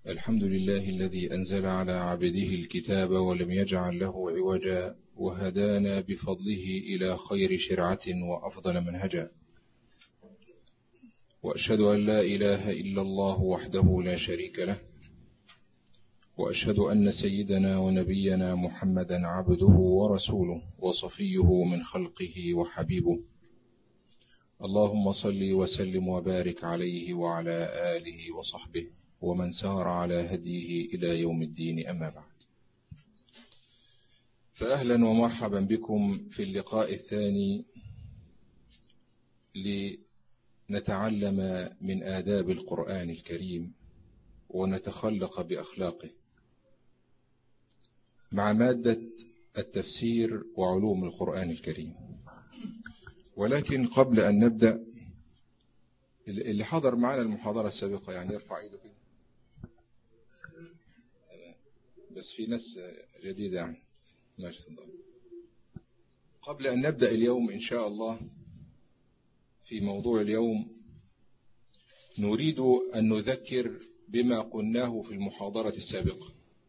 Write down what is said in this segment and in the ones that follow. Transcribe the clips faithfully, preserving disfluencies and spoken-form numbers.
الحمد لله الذي أنزل على عبده الكتاب ولم يجعل له عوجا وهدانا بفضله إلى خير شرعة وأفضل منهجا، وأشهد أن لا إله إلا الله وحده لا شريك له، وأشهد أن سيدنا ونبينا محمدا عبده ورسوله وصفيه من خلقه وحبيبه. اللهم صل وسلم وبارك عليه وعلى آله وصحبه ومن سار على هديه إلى يوم الدين، أما بعد. فأهلا ومرحبا بكم في اللقاء الثاني لنتعلم من آداب القرآن الكريم ونتخلق بأخلاقه مع مادة التفسير وعلوم القرآن الكريم. ولكن قبل أن نبدأ، اللي حضر معنا المحاضرة السابقة يعني يرفع ايده كده، بس في ناس جديدة يعني ماشي. قبل أن نبدأ اليوم إن شاء الله في موضوع اليوم، نريد أن نذكر بما قلناه في المحاضرة السابقة.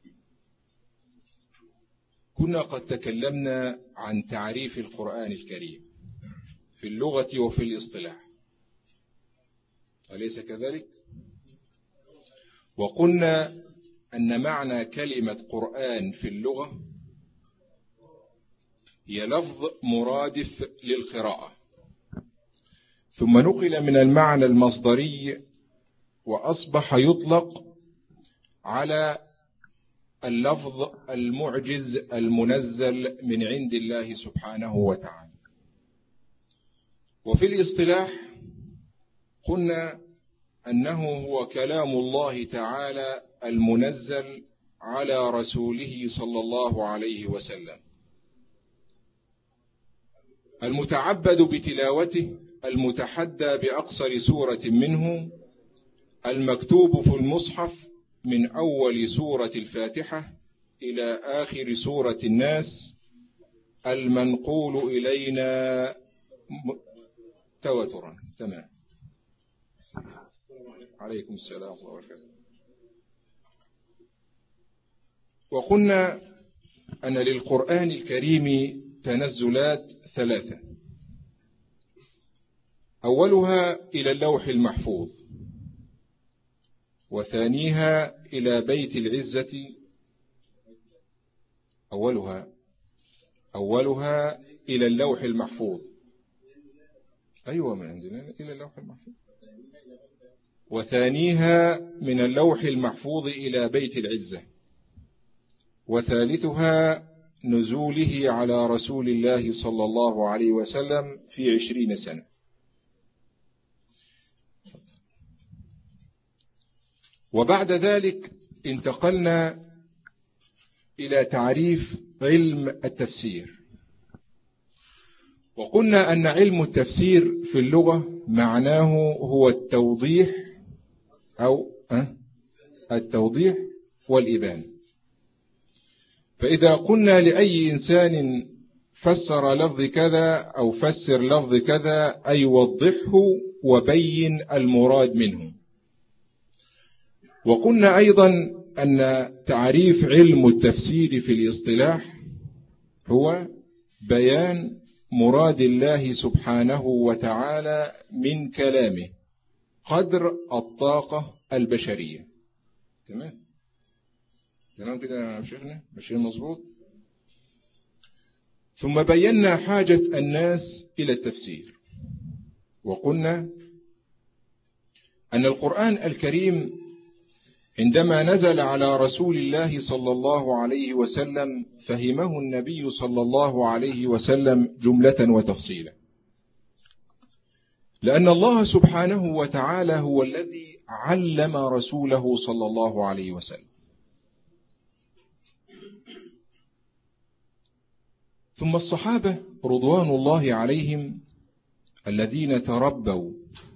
كنا قد تكلمنا عن تعريف القرآن الكريم في اللغة وفي الاصطلاح، أليس كذلك؟ وقلنا أن معنى كلمة قرآن في اللغة هي لفظ مرادف للقراءة، ثم نقل من المعنى المصدري وأصبح يطلق على اللفظ المعجز المنزل من عند الله سبحانه وتعالى. وفي الاصطلاح قلنا أنه هو كلام الله تعالى المنزل على رسوله صلى الله عليه وسلم، المتعبد بتلاوته، المتحدى بأقصر سورة منه، المكتوب في المصحف من أول سورة الفاتحة إلى آخر سورة الناس، المنقول إلينا تواترا. تمام. عليكم السلام ورحمة الله وبركاته. وقلنا أن للقرآن الكريم تنزلات ثلاثة، أولها إلى اللوح المحفوظ، وثانيها إلى بيت العزة. أولها أولها إلى اللوح المحفوظ، أيوة من عندنا إلى اللوح المحفوظ، وثانيها من اللوح المحفوظ إلى بيت العزة، وثالثها نزوله على رسول الله صلى الله عليه وسلم في عشرين سنة. وبعد ذلك انتقلنا إلى تعريف علم التفسير، وقلنا أن علم التفسير في اللغة معناه هو التوضيح أو التوضيح والإبان. فإذا قلنا لأي إنسان فسر لفظ كذا أو فسر لفظ كذا أي وضحه وبين المراد منه. وقلنا أيضا أن تعريف علم التفسير في الاصطلاح هو بيان مراد الله سبحانه وتعالى من كلامه قدر الطاقة البشرية. تمام تمام كده يا شيخنا، ماشيين مظبوط. ثم بينا حاجة الناس إلى التفسير، وقلنا أن القرآن الكريم عندما نزل على رسول الله صلى الله عليه وسلم فهمه النبي صلى الله عليه وسلم جملة وتفصيلا، لأن الله سبحانه وتعالى هو الذي علم رسوله صلى الله عليه وسلم. ثم الصحابة رضوان الله عليهم الذين تربوا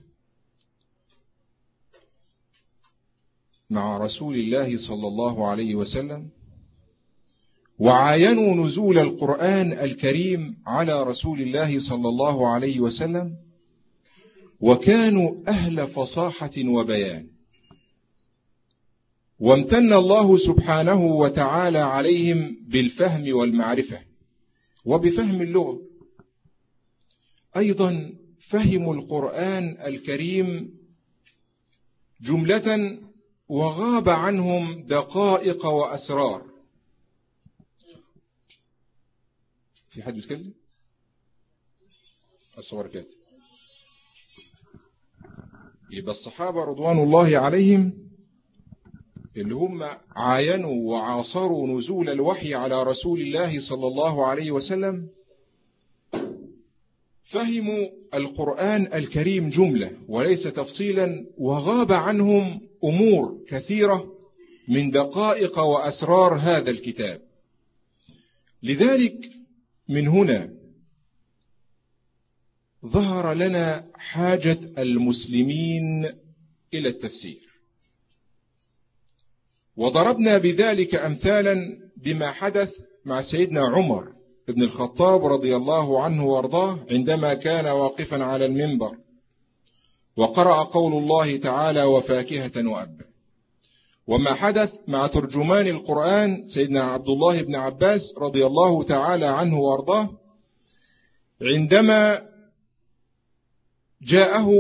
مع رسول الله صلى الله عليه وسلم وعاينوا نزول القرآن الكريم على رسول الله صلى الله عليه وسلم، وكانوا أهل فصاحة وبيان، وامتن الله سبحانه وتعالى عليهم بالفهم والمعرفة وبفهم اللغة. أيضا فهموا القرآن الكريم جملة وغاب عنهم دقائق وأسرار. في حد يتكلم؟ الصور كده. يبقى الصحابة رضوان الله عليهم اللي هم عاينوا وعاصروا نزول الوحي على رسول الله صلى الله عليه وسلم فهموا القرآن الكريم جملة وليس تفصيلا، وغاب عنهم أمور كثيرة من دقائق وأسرار هذا الكتاب. لذلك من هنا ظهر لنا حاجة المسلمين إلى التفسير، وضربنا بذلك أمثالا بما حدث مع سيدنا عمر بن الخطاب رضي الله عنه وارضاه عندما كان واقفا على المنبر وقرأ قول الله تعالى وفاكهة وأبا، وما حدث مع ترجمان القرآن سيدنا عبد الله بن عباس رضي الله تعالى عنه وارضاه عندما جاءه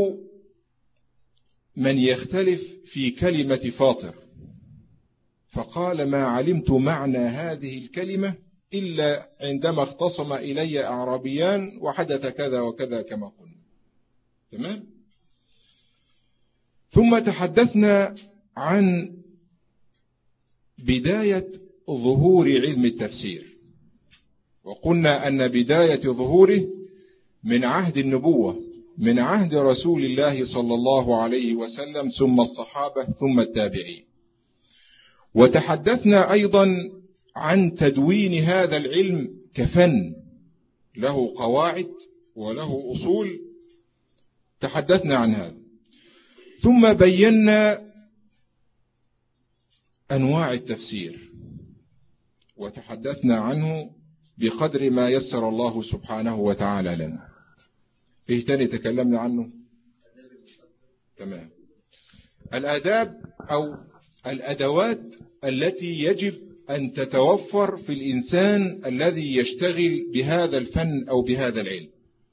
من يختلف في كلمة فاطر فقال ما علمت معنى هذه الكلمة إلا عندما اختصم إلي أعرابيان وحدث كذا وكذا كما قلنا. تمام؟ ثم تحدثنا عن بداية ظهور علم التفسير، وقلنا أن بداية ظهوره من عهد النبوة، من عهد رسول الله صلى الله عليه وسلم ثم الصحابة ثم التابعين. وتحدثنا أيضا عن تدوين هذا العلم كفن له قواعد وله أصول، تحدثنا عن هذا. ثم بينا أنواع التفسير وتحدثنا عنه بقدر ما يسر الله سبحانه وتعالى لنا. إيه تاني تكلمنا عنه؟ تمام. الآداب أو الأدوات التي يجب أن تتوفر في الإنسان الذي يشتغل بهذا الفن أو بهذا العلم.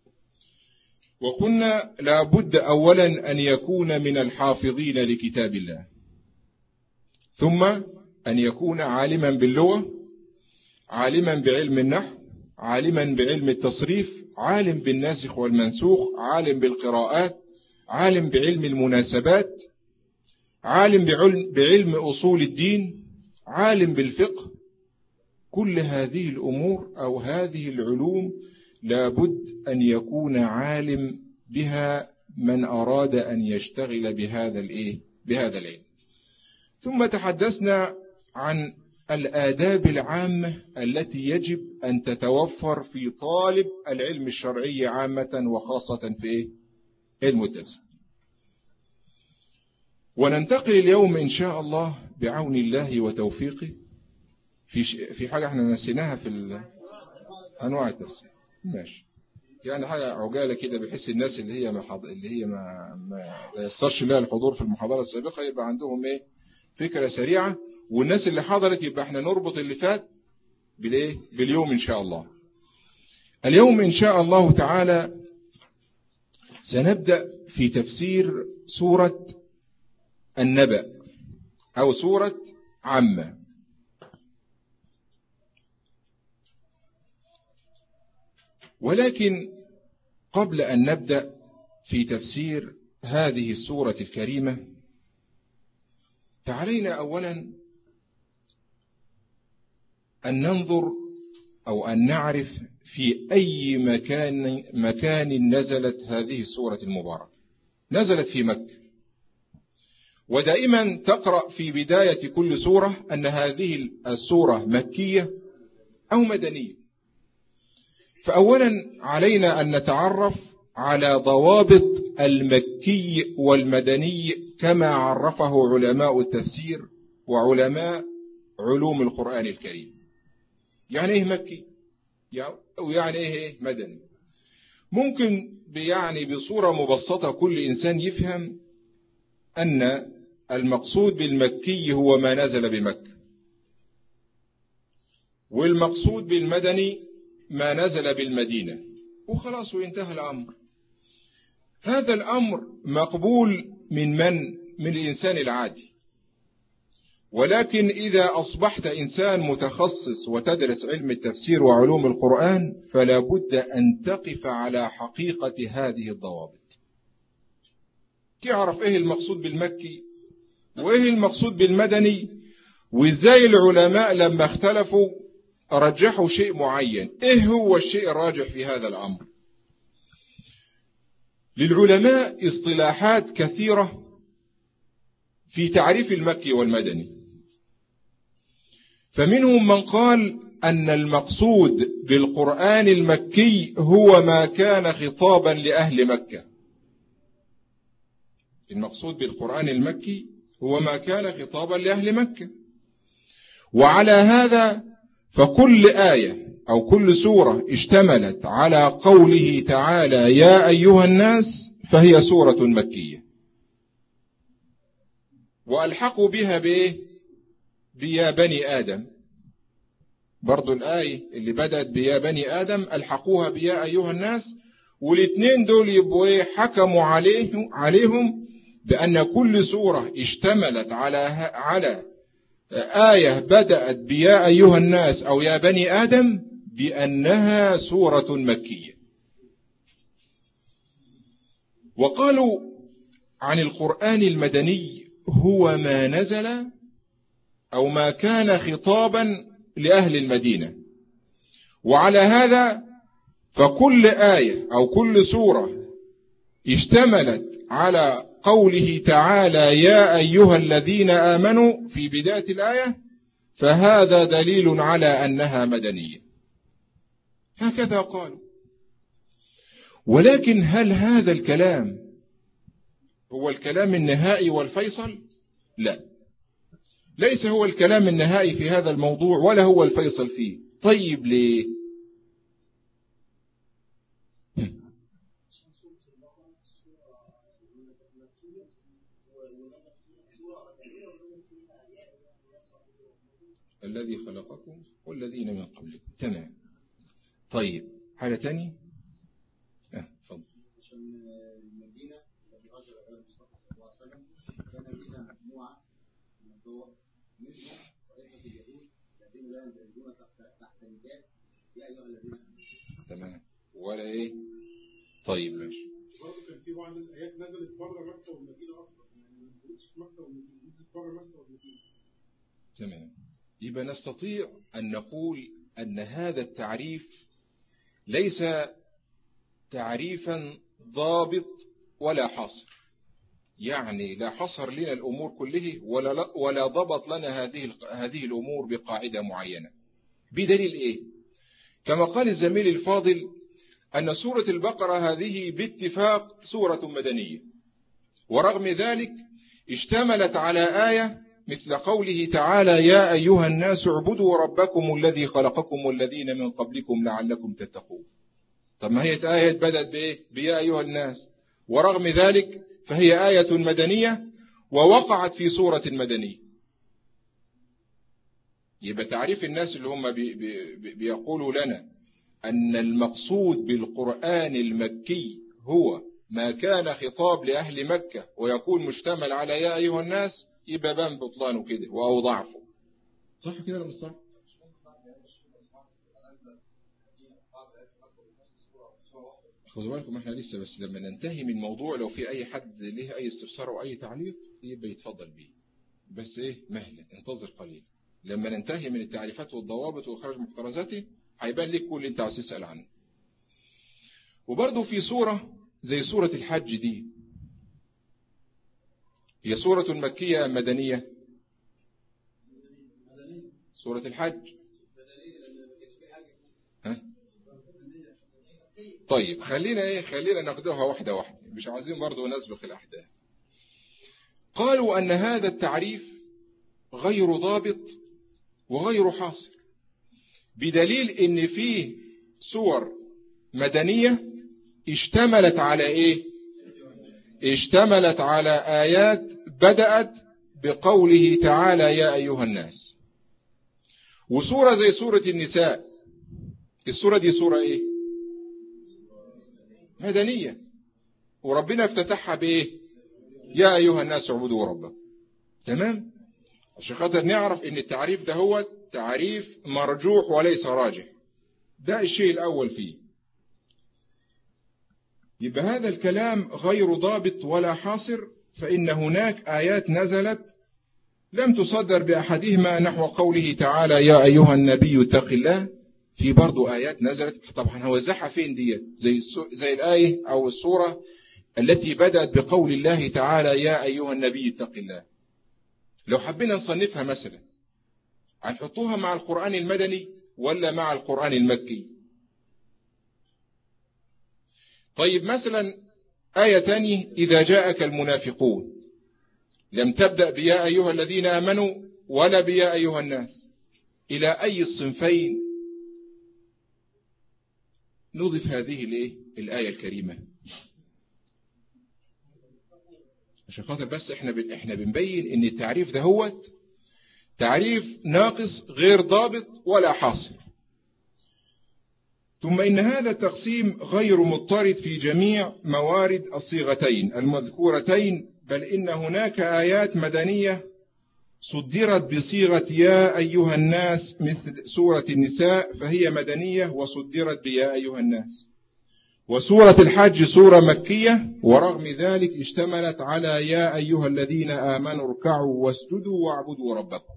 وقلنا لا بد أولا أن يكون من الحافظين لكتاب الله، ثم أن يكون عالما باللغة، عالما بعلم النحو، عالما بعلم التصريف، عالم بالناسخ والمنسوخ، عالم بالقراءات، عالم بعلم المناسبات، عالم بعلم, بعلم أصول الدين، عالم بالفقه. كل هذه الأمور أو هذه العلوم لابد أن يكون عالم بها من أراد أن يشتغل بهذا الإيه؟ بهذا العلم. ثم تحدثنا عن الآداب العامة التي يجب أن تتوفر في طالب العلم الشرعي عامة وخاصة في علم التفسير. وننتقل اليوم إن شاء الله بعون الله وتوفيقه في في حاجة احنا نسيناها في أنواع التفسير. ماشي، يعني حاجة عجالة كده بحس الناس اللي هي ما حض... اللي هي ما ما يسترش لها الحضور في المحاضرة السابقة يبقى عندهم ايه فكرة سريعة، والناس اللي حضرت يبقى احنا نربط اللي فات بالايه باليوم إن شاء الله. اليوم إن شاء الله تعالى سنبدأ في تفسير سورة النبأ أو سورة عامة. ولكن قبل أن نبدأ في تفسير هذه السورة الكريمة فعلينا أولا أن ننظر أو أن نعرف في أي مكان مكان نزلت هذه السورة المباركة. نزلت في مكة، ودائما تقرأ في بداية كل سورة أن هذه السورة مكية أو مدنية. فأولا علينا أن نتعرف على ضوابط المكي والمدني كما عرفه علماء التفسير وعلماء علوم القرآن الكريم. يعني ايه مكي ويعني ايه مدني؟ ممكن يعني بصورة مبسطة كل إنسان يفهم أن المقصود بالمكي هو ما نزل بمكة، والمقصود بالمدني ما نزل بالمدينة، وخلاص وانتهى الأمر. هذا الأمر مقبول من من؟ من الإنسان العادي. ولكن إذا أصبحت إنسان متخصص وتدرس علم التفسير وعلوم القرآن فلا بد أن تقف على حقيقة هذه الضوابط، تعرف إيه المقصود بالمكي وإيه المقصود بالمدني، وإزاي العلماء لما اختلفوا رجحوا شيء معين. إيه هو الشيء الراجح في هذا الأمر؟ للعلماء اصطلاحات كثيرة في تعريف المكي والمدني، فمنهم من قال أن المقصود بالقرآن المكي هو ما كان خطابا لأهل مكة. المقصود بالقرآن المكي هو ما كان خطابا لأهل مكة، وعلى هذا فكل آية أو كل سورة اشتملت على قوله تعالى يا أيها الناس فهي سورة مكية. وألحقوا بها بإيه؟ بيا بني آدم، برضو الآية اللي بدأت بيا بني آدم ألحقوها بيا أيها الناس، والاثنين دول يبقوا حكموا عليهم عليهم بأن كل سورة اشتملت على على آية بدأت بيا أيها الناس أو يا بني آدم بأنها سورة مكية. وقالوا عن القرآن المدني هو ما نزل أو ما كان خطابا لأهل المدينة، وعلى هذا فكل آية أو كل سورة اشتملت على قوله تعالى يا أيها الذين آمنوا في بداية الآية فهذا دليل على أنها مدنية. هكذا قالوا. ولكن هل هذا الكلام هو الكلام النهائي والفيصل؟ لا، ليس هو الكلام النهائي في هذا الموضوع ولا هو الفيصل فيه. طيب ليه؟ الذي خلقكم والذين من قبلكم. تمام. طيب حاجة تانية؟ اه تفضل. عشان المدينة التي هاجر إليها المصطفى صلى الله عليه وسلم كان فيها مجموعة من الدول منهم طائفة اليهود الذين لا يندرجون تحت نداء يا أيها الذين آمنوا. تمام. ولا إيه؟ طيب ماشي. برضه كان في بعض الآيات نزلت بره مكة والمدينة أصلا، يعني ما نزلتش في مكة والمدينة، نزلت بره مكة والمدينة. تمام. يبقى نستطيع أن نقول أن هذا التعريف ليس تعريفا ضابط ولا حصر، يعني لا حصر لنا الأمور كله ولا ولا ضبط لنا هذه هذه الأمور بقاعدة معينة. بدليل إيه؟ كما قال الزميل الفاضل أن سورة البقرة هذه باتفاق سورة مدنية، ورغم ذلك اشتملت على آية مثل قوله تعالى يا أيها الناس اعبدوا ربكم الذي خلقكم والذين من قبلكم لعلكم تتقون. طب ما هي آية بدأت بإيه؟ بيا أيها الناس، ورغم ذلك فهي آية مدنية ووقعت في سورة مدنية. يبقى تعريف الناس اللي هم بي بي بيقولوا لنا أن المقصود بالقرآن المكي هو ما كان خطاب لأهل مكة ويكون مشتمل على يا أيها الناس، يبقى بان بطلانه كده أو ضعفه. صح كده ولا مش صح؟ خدوا بالكم احنا لسه بس لما ننتهي من الموضوع لو في أي حد له أي استفسار أو أي تعليق يبقى يتفضل به، بس إيه مهلا انتظر قليل. لما ننتهي من التعريفات والضوابط وإخراج محترزاته هيبان لك كل اللي انت عايز تسأل عنه. وبرضه في سورة زي سورة الحج دي، هي سورة مكية مدنية؟ سورة الحج ها؟ طيب خلينا ايه خلينا ناخدوها واحدة واحدة، مش عايزين برضه نسبق الأحداث. قالوا أن هذا التعريف غير ضابط وغير حاصر، بدليل ان فيه سور مدنية اشتملت على ايه؟ اشتملت على آيات بدأت بقوله تعالى يا أيها الناس. وسورة زي سورة النساء، السورة دي سورة ايه؟ مدنية، وربنا افتتحها بايه؟ يا أيها الناس اعبدوا ربكم. تمام؟ عشان خاطر نعرف ان التعريف ده هو تعريف مرجوح وليس راجح. ده الشيء الأول فيه. يبقى هذا الكلام غير ضابط ولا حاصر، فإن هناك آيات نزلت لم تصدر بأحدهما نحو قوله تعالى يا أيها النبي اتق الله. في برضو آيات نزلت، طبعا هوزعها فين ديت؟ زي, زي الآية أو السورة التي بدأت بقول الله تعالى يا أيها النبي اتق الله. لو حبينا نصنفها مثلا هنحطوها مع القرآن المدني ولا مع القرآن المكي؟ طيب مثلا آية تانية إذا جاءك المنافقون لم تبدأ بيا أيها الذين آمنوا ولا بيا أيها الناس. إلى أي الصنفين نضيف هذه الآية الكريمة؟ عشان خاطر بس احنا احنا بنبين ان التعريف ده هو تعريف ناقص غير ضابط ولا حاصر. ثم إن هذا التقسيم غير مضطرد في جميع موارد الصيغتين المذكورتين، بل إن هناك آيات مدنية صدرت بصيغة يا أيها الناس مثل سورة النساء فهي مدنية وصدرت بيا أيها الناس، وسورة الحج سورة مكية ورغم ذلك اشتملت على يا أيها الذين آمنوا اركعوا واسجدوا واعبدوا ربكم.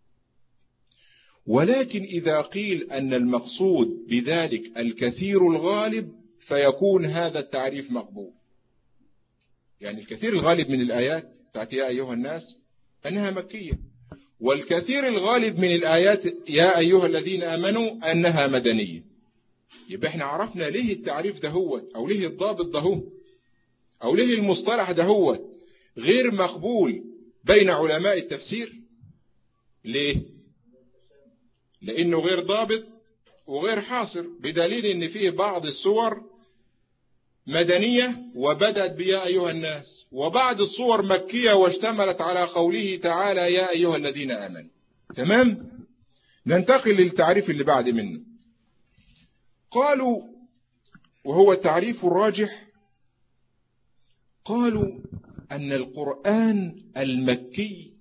ولكن إذا قيل أن المقصود بذلك الكثير الغالب فيكون هذا التعريف مقبول. يعني الكثير الغالب من الآيات بتاعت يا أيها الناس أنها مكية، والكثير الغالب من الآيات يا أيها الذين آمنوا أنها مدنية. يبقى احنا عرفنا ليه التعريف ده هو أو ليه الضابط ده هو أو ليه المصطلح ده هو غير مقبول بين علماء التفسير. ليه؟ لأنه غير ضابط وغير حاصر، بدليل أن فيه بعض السور مدنية وبدأت بيا أيها الناس، وبعض الصور مكية واشتملت على قوله تعالى يا أيها الذين آمنوا. تمام؟ ننتقل للتعريف اللي بعد منه. قالوا وهو التعريف الراجح، قالوا أن القرآن المكي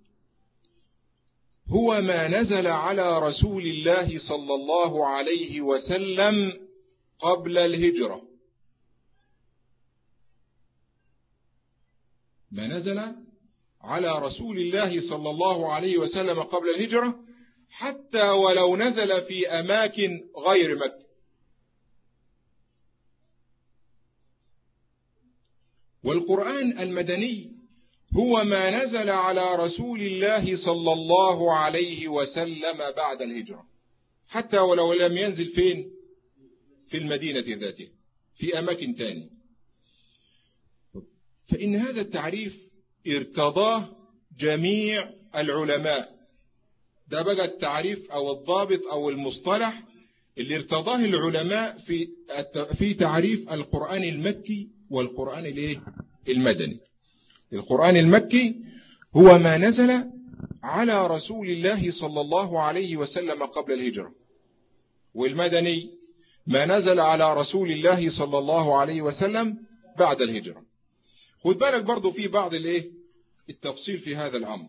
هو ما نزل على رسول الله صلى الله عليه وسلم قبل الهجرة، ما نزل على رسول الله صلى الله عليه وسلم قبل الهجرة حتى ولو نزل في أماكن غير مكة. والقرآن المدني هو ما نزل على رسول الله صلى الله عليه وسلم بعد الهجرة حتى ولو لم ينزل فين؟ في المدينة ذاته، في أماكن تاني. فإن هذا التعريف ارتضاه جميع العلماء. ده بقى التعريف أو الضابط أو المصطلح اللي ارتضاه العلماء في في تعريف القرآن المكي والقرآن الايه؟ المدني. القرآن المكي هو ما نزل على رسول الله صلى الله عليه وسلم قبل الهجرة، والمدني ما نزل على رسول الله صلى الله عليه وسلم بعد الهجرة. خد بالك برضو في بعض الايه التفصيل في هذا الأمر.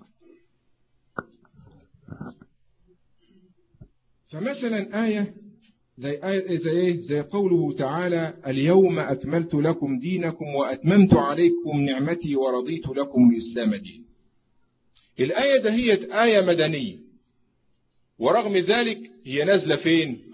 فمثلا آية زي آية زي ايه زي قوله تعالى اليوم أكملت لكم دينكم وأتممت عليكم نعمتي ورضيت لكم الإسلام دين. الآية ده هي آية مدنية، ورغم ذلك هي نازلة فين؟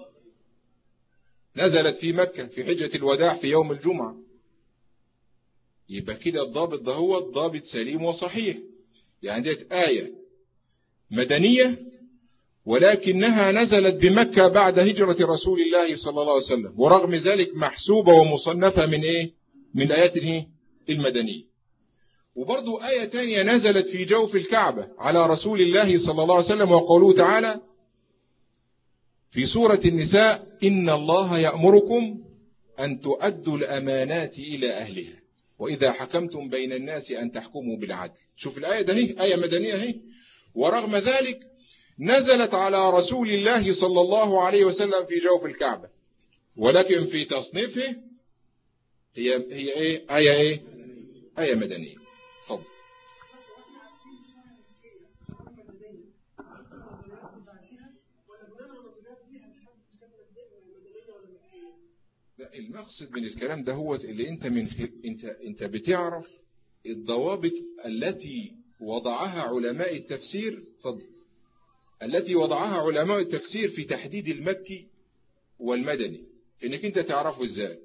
نزلت في مكة في حجة الوداع في يوم الجمعة. يبقى كده الضابط ده هو الضابط سليم وصحيح. يعني ديت آية مدنية ولكنها نزلت بمكة بعد هجرة رسول الله صلى الله عليه وسلم، ورغم ذلك محسوبة ومصنفة من ايه؟ من آيات المدنية. وبرضو آية تانية نزلت في جوف الكعبة على رسول الله صلى الله عليه وسلم، وقوله تعالى في سورة النساء إن الله يأمركم أن تؤدوا الأمانات إلى أهلها. وإذا حكمتم بين الناس أن تحكموا بالعدل. شوف الآية ده هي آية مدنية هي، ورغم ذلك نزلت على رسول الله صلى الله عليه وسلم في جوف الكعبة، ولكن في تصنيفه هي هي ايه آية ايه آية مدنية. تفضل. لا، المقصد من الكلام ده هو اللي انت من خ... انت انت بتعرف الضوابط التي وضعها علماء التفسير. تفضل. التي وضعها علماء التفسير في تحديد المكي والمدني، انك انت تعرفه ازاي.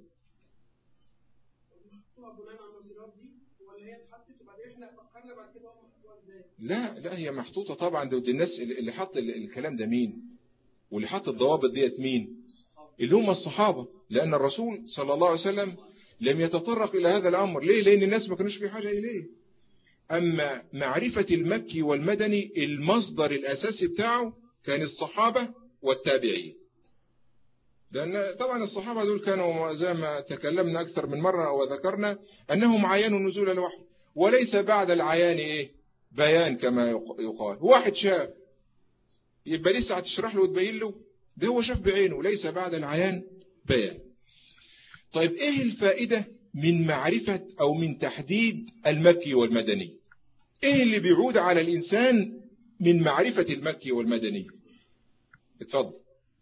لا لا هي محطوطة طبعا. ده الناس اللي حط الكلام ده مين، واللي حط الضوابط ديت مين؟ اللي هم الصحابة. لأن الرسول صلى الله عليه وسلم لم يتطرق إلى هذا الأمر. ليه؟ لأن الناس ما كانوش في حاجة إليه. أما معرفة المكي والمدني المصدر الأساسي بتاعه كان الصحابة والتابعين. لأن طبعا الصحابة دول كانوا زي ما تكلمنا أكثر من مرة وذكرنا أنهم عينوا نزول الوحي، وليس بعد العيان إيه بيان كما يقال. واحد شاف يبقى لسه هتشرح له وتبين له؟ ده هو شاف بعينه، ليس بعد العيان بيان. طيب إيه الفائدة من معرفة أو من تحديد المكي والمدني؟ إيه اللي بيعود على الإنسان من معرفة المكي والمدني؟ اتفضل.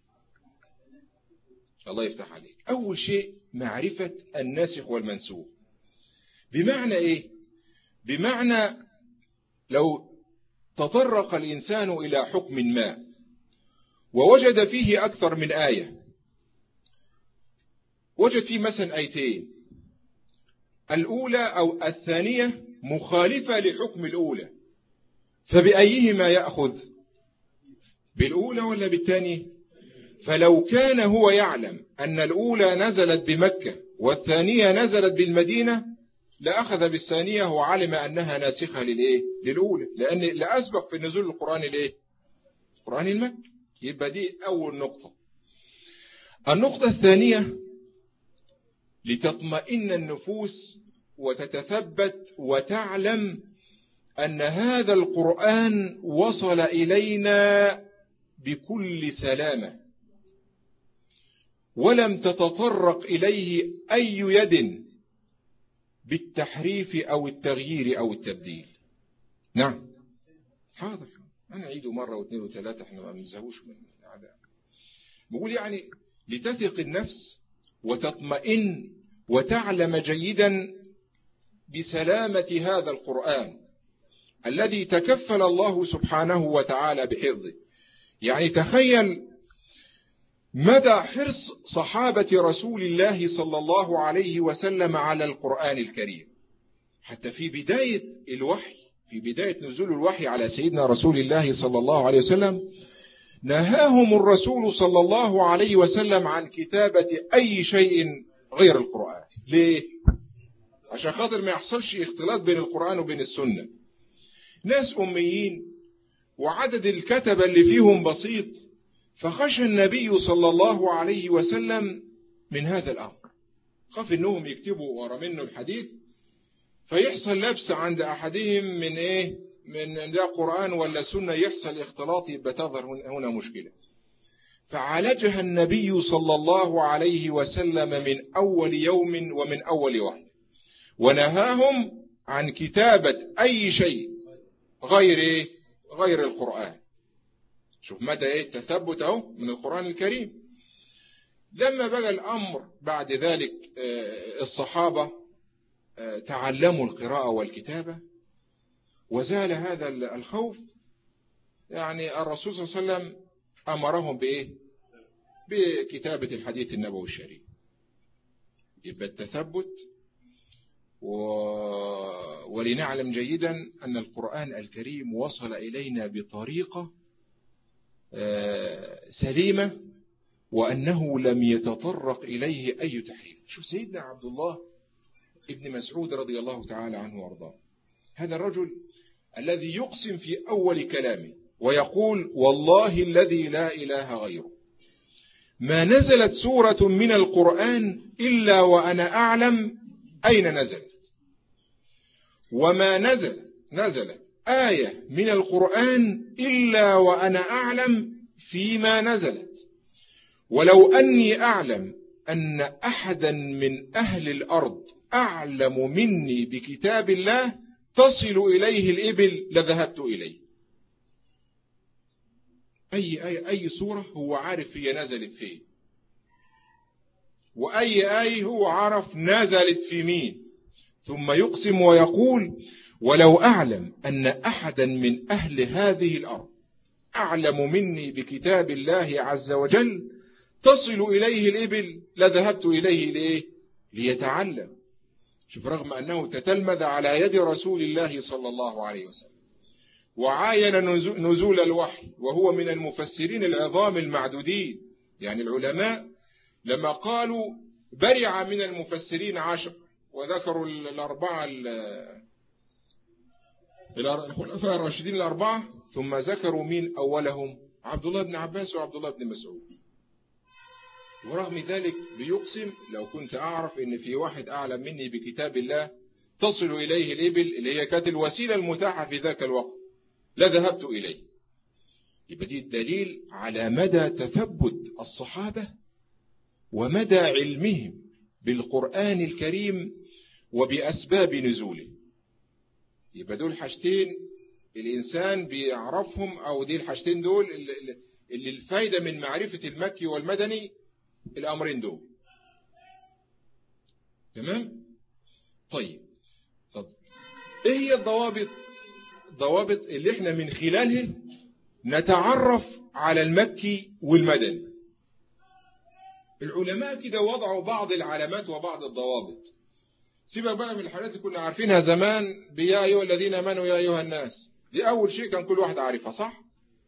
الله يفتح عليك. أول شيء معرفة الناسخ والمنسوخ. بمعنى إيه؟ بمعنى لو تطرق الإنسان إلى حكم ما ووجد فيه أكثر من آية، وجد فيه مثلا آيتين، الأولى أو الثانية مخالفة لحكم الأولى، فبأيهما يأخذ؟ بالأولى ولا بالثانية؟ فلو كان هو يعلم أن الأولى نزلت بمكة والثانية نزلت بالمدينة لأخذ بالثانية وعلم أنها ناسخة للإيه؟ للأولى، لأن لأسبق في نزول القرآن الإيه؟ القرآن المكي. يبقى دي أول نقطة. النقطة الثانية لتطمئن النفوس وتتثبت وتعلم أن هذا القرآن وصل إلينا بكل سلامة، ولم تتطرق إليه أي يد بالتحريف أو التغيير أو التبديل. نعم حاضر، أنا أعيده مرة واثنين وثلاثة، احنا ما بنزهوش من الأعداء. بقول يعني لتثق النفس وتطمئن وتعلم جيدا بسلامة هذا القرآن الذي تكفل الله سبحانه وتعالى بحفظه. يعني تخيل مدى حرص صحابة رسول الله صلى الله عليه وسلم على القرآن الكريم. حتى في بداية الوحي، في بداية نزول الوحي على سيدنا رسول الله صلى الله عليه وسلم، نهاهم الرسول صلى الله عليه وسلم عن كتابة أي شيء غير القرآن. ليه؟ عشان خاطر ما يحصلش اختلاط بين القرآن وبين السنة. ناس أميين وعدد الكتبة اللي فيهم بسيط، فخشى النبي صلى الله عليه وسلم من هذا الأمر. خاف انهم يكتبوا ورا منه الحديث فيحصل لبس عند أحدهم من إيه؟ من ده قرآن ولا سنة، يحصل اختلاط، يبقى تظهر هنا مشكلة. فعالجها النبي صلى الله عليه وسلم من أول يوم ومن أول وحي، ونهاهم عن كتابة أي شيء غير إيه؟ غير القرآن. شوف مدى إيه التثبت أهو من القرآن الكريم. لما بقى الأمر بعد ذلك الصحابة تعلموا القراءة والكتابة وزال هذا الخوف، يعني الرسول صلى الله عليه وسلم أمرهم بإيه؟ بكتابة الحديث النبوي الشريف. يبقى التثبت و... ولنعلم جيدا أن القرآن الكريم وصل إلينا بطريقة سليمة، وأنه لم يتطرق إليه أي تحريف. شوف سيدنا عبد الله ابن مسعود رضي الله تعالى عنه وارضاه، هذا الرجل الذي يقسم في أول كلامه ويقول والله الذي لا إله غيره ما نزلت سورة من القرآن إلا وأنا أعلم أين نزلت. وما نزل نزلت آية من القرآن إلا وأنا أعلم فيما نزلت، ولو أني أعلم أن أحدا من أهل الأرض أعلم مني بكتاب الله تصل إليه الإبل لذهبت إليه. أي أي أي سورة هو عارف هي نزلت فين، وأي آية هو عارف نزلت في مين. ثم يقسم ويقول ولو أعلم أن أحدا من أهل هذه الأرض أعلم مني بكتاب الله عز وجل تصل إليه الإبل لذهبت إليه ليه؟ ليتعلم. شوف، رغم أنه تتلمذ على يد رسول الله صلى الله عليه وسلم وعاين نزول الوحي، وهو من المفسرين العظام المعدودين. يعني العلماء لما قالوا برع من المفسرين عشر، وذكروا الأربعة الخلفاء الراشدين الأربعة، ثم ذكروا مين أولهم؟ عبد الله بن عباس وعبد الله بن مسعود. ورغم ذلك بيقسم لو كنت أعرف إن في واحد أعلم مني بكتاب الله تصل إليه الإبل، اللي هي كانت الوسيلة المتاحة في ذاك الوقت، لذهبت إليه. يبقى دي الدليل على مدى تثبت الصحابة ومدى علمهم بالقرآن الكريم وبأسباب نزوله. يبقى دول حاجتين الإنسان بيعرفهم، أو دي الحاجتين دول اللي الفايدة من معرفة المكي والمدني، الأمرين دول. تمام؟ طيب طب إيه هي الضوابط ضوابط اللي احنا من خلالها نتعرف على المكي والمدني؟ العلماء كده وضعوا بعض العلامات وبعض الضوابط. سيبك بقى من الحاجات اللي كنا عارفينها زمان، بيا أيها الذين آمنوا يا أيها الناس، دي أول شيء كان كل واحد عارفها، صح؟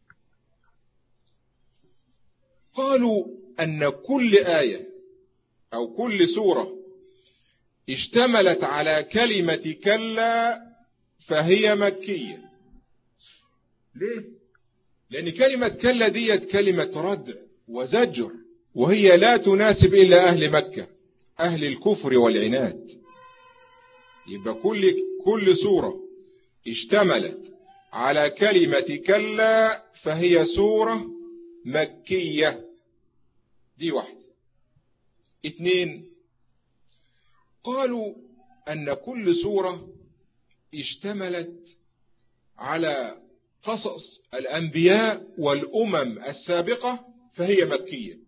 قالوا أن كل آية أو كل سورة اشتملت على كلمة كلا فهي مكية. ليه؟ لأن كلمة كلا ديت كلمة ردع وزجر، وهي لا تناسب إلا أهل مكة، أهل الكفر والعناد. يبقى كل كل سورة اشتملت على كلمة كلا فهي سورة مكية. دي واحدة. اثنين، قالوا أن كل سورة اشتملت على قصص الأنبياء والأمم السابقة فهي مكية.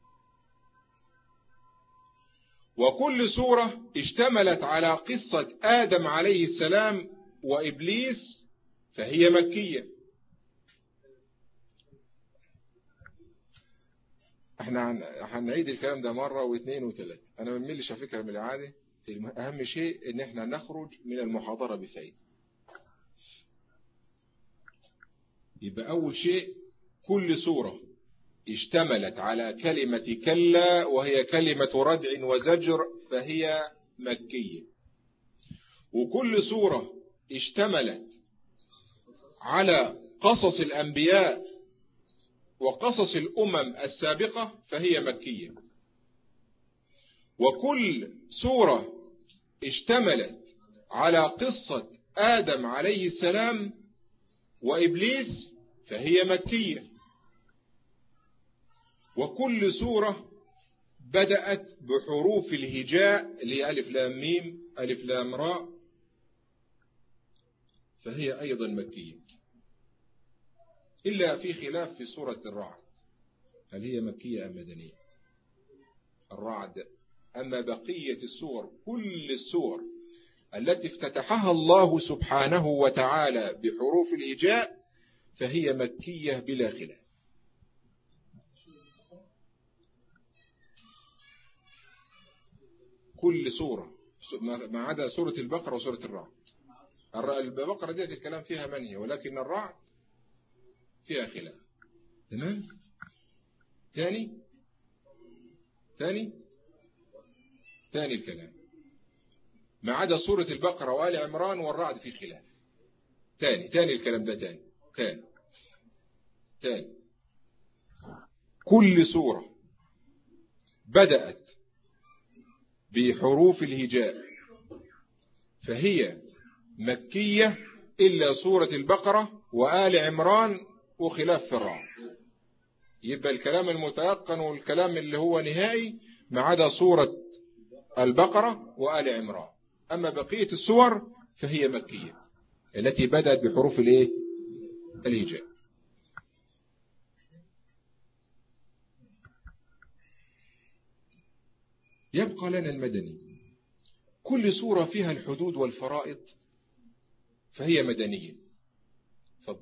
وكل سورة اشتملت على قصة آدم عليه السلام وإبليس فهي مكية. احنا هنعيد الكلام ده مرة واثنين وثلاثة، انا ما بملش على فكرة من العادة. اهم شيء ان احنا نخرج من المحاضرة بفائدة. يبقى اول شيء كل سورة اشتملت على كلمة كلا وهي كلمة ردع وزجر فهي مكية. وكل سورة اشتملت على قصص الأنبياء وقصص الأمم السابقة فهي مكية. وكل سورة اشتملت على قصة آدم عليه السلام وإبليس فهي مكية. وكل سورة بدأت بحروف الهجاء اللي هي ألف لام ميم ألف لام راء فهي أيضا مكية، إلا في خلاف في سورة الرعد، هل هي مكية أم مدنية؟ الرعد. أما بقية السور، كل السور التي افتتحها الله سبحانه وتعالى بحروف الهجاء فهي مكية بلا خلاف. كل سورة ما عدا سورة البقرة وسورة الرعد. البقرة ديت الكلام فيها منهي، ولكن الرعد فيها خلاف. تمام؟ تاني تاني تاني الكلام ما عدا سورة البقرة وآل عمران والرعد في خلاف. تاني تاني الكلام ده تاني تاني تاني كل سورة بدأت بحروف الهجاء فهي مكية إلا سورة البقرة وآل عمران وخلاف في الرعد. يبقى الكلام المتيقن والكلام اللي هو نهائي ما عدا سورة البقرة وآل عمران. أما بقية السور فهي مكية التي بدأت بحروف الايه الهجاء. يبقى لنا المدني. كل سورة فيها الحدود والفرائض فهي مدنية. تفضل.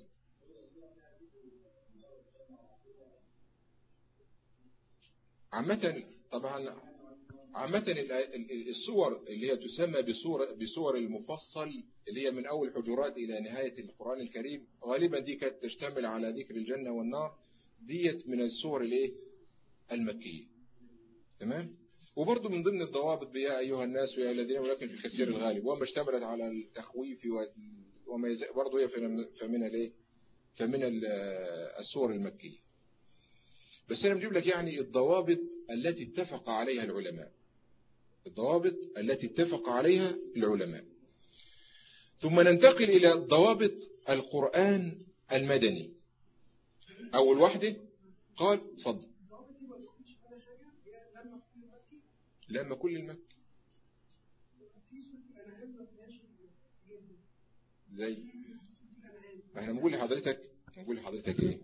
عامة طبعا عامة السور اللي هي تسمى بسور بسور المفصل اللي هي من أول حجرات إلى نهاية القرآن الكريم غالبا دي كانت تشتمل على ذكر الجنة والنار. ديت من السور الايه المكية. تمام. وبرضه من ضمن الضوابط بيا أيها الناس ويا الذين ولكن في الكثير الغالب وما اشتملت على التخويف وما برضه هي فمن الايه فمن السور المكية. بس أنا بجيب لك يعني الضوابط التي اتفق عليها العلماء. الضوابط التي اتفق عليها العلماء. ثم ننتقل إلى ضوابط القرآن المدني. أول واحدة قال تفضل. لما كل المكي زي احنا بنقول لحضرتك نقول لحضرتك ايه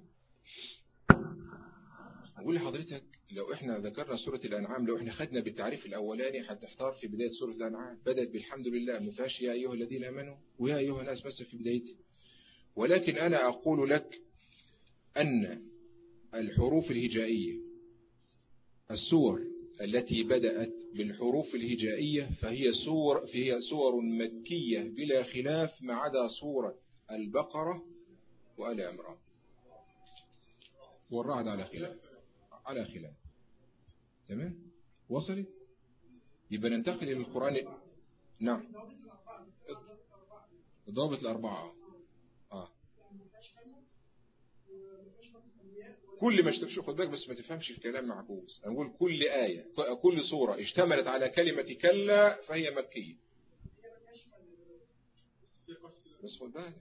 نقول لحضرتك لو احنا ذكرنا سورة الأنعام لو احنا خدنا بالتعريف الأولاني هتحتار في بداية سورة الأنعام بدأت بالحمد لله ما فيهاش يا أيها الذين آمنوا ويا أيها الناس بس في بدايتها. ولكن أنا أقول لك أن الحروف الهجائية السور التي بدأت بالحروف الهجائية فهي سور فهي سور مكية بلا خلاف ما عدا سورة البقرة وآل عمران والرعد على خلاف على خلاف. تمام وصلت. يبقى ننتقل إلى القرآن. نعم ضابط الأربعة. آه. كل ما اشتمش خد بالك بس ما تفهمش الكلام معكوس. أنا أقول كل آية كل سورة اشتملت على كلمة كلا فهي مكية. بس خد بالك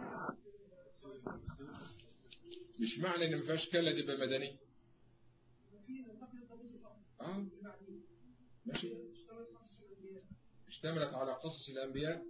مش معنى ان ما فيهاش كلا دي يبقى مدني. اه ماشي. اشتملت على قصص الانبياء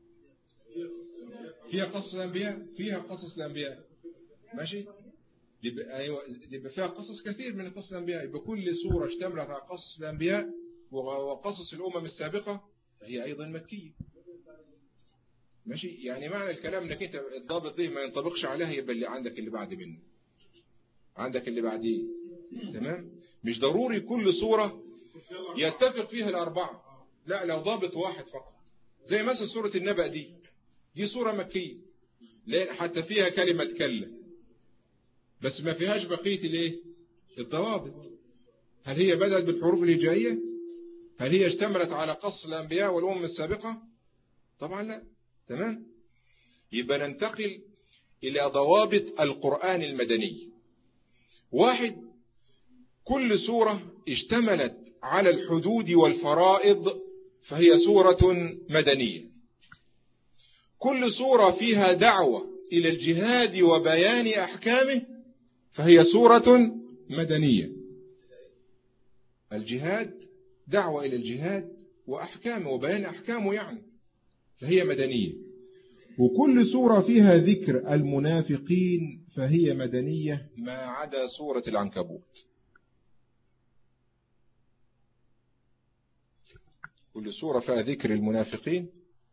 فيها قصص الانبياء فيها قصص الانبياء ماشي. يبقى ايوه يبقى فيها قصص كثير من قصص الانبياء. يبقى كل سوره اشتملت على قصص الانبياء وقصص الامم السابقه فهي ايضا مكيه. ماشي. يعني معنى الكلام انك انت الضابط ده ما ينطبقش عليها يبقى اللي عندك اللي بعد منه عندك اللي بعديه. تمام. مش ضروري كل سورة يتفق فيها الأربعة. لا لو ضابط واحد فقط زي مثلا سورة النبأ دي دي سورة مكية لأن حتى فيها كلمة كلا بس ما فيهاش بقية الايه الضوابط. هل هي بدأت بالحروف الهجائية؟ هل هي اشتملت على قصص الأنبياء والأمم السابقة؟ طبعا لا. تمام. يبقى ننتقل إلى ضوابط القرآن المدني. واحد كل سورة اشتملت على الحدود والفرائض فهي سورة مدنية. كل سورة فيها دعوة إلى الجهاد وبيان أحكامه فهي سورة مدنية. الجهاد دعوة إلى الجهاد وأحكامه وبيان أحكامه يعني فهي مدنية. وكل سورة فيها ذكر المنافقين فهي مدنية ما عدا سورة العنكبوت. كل سورة فيها ذكر المنافقين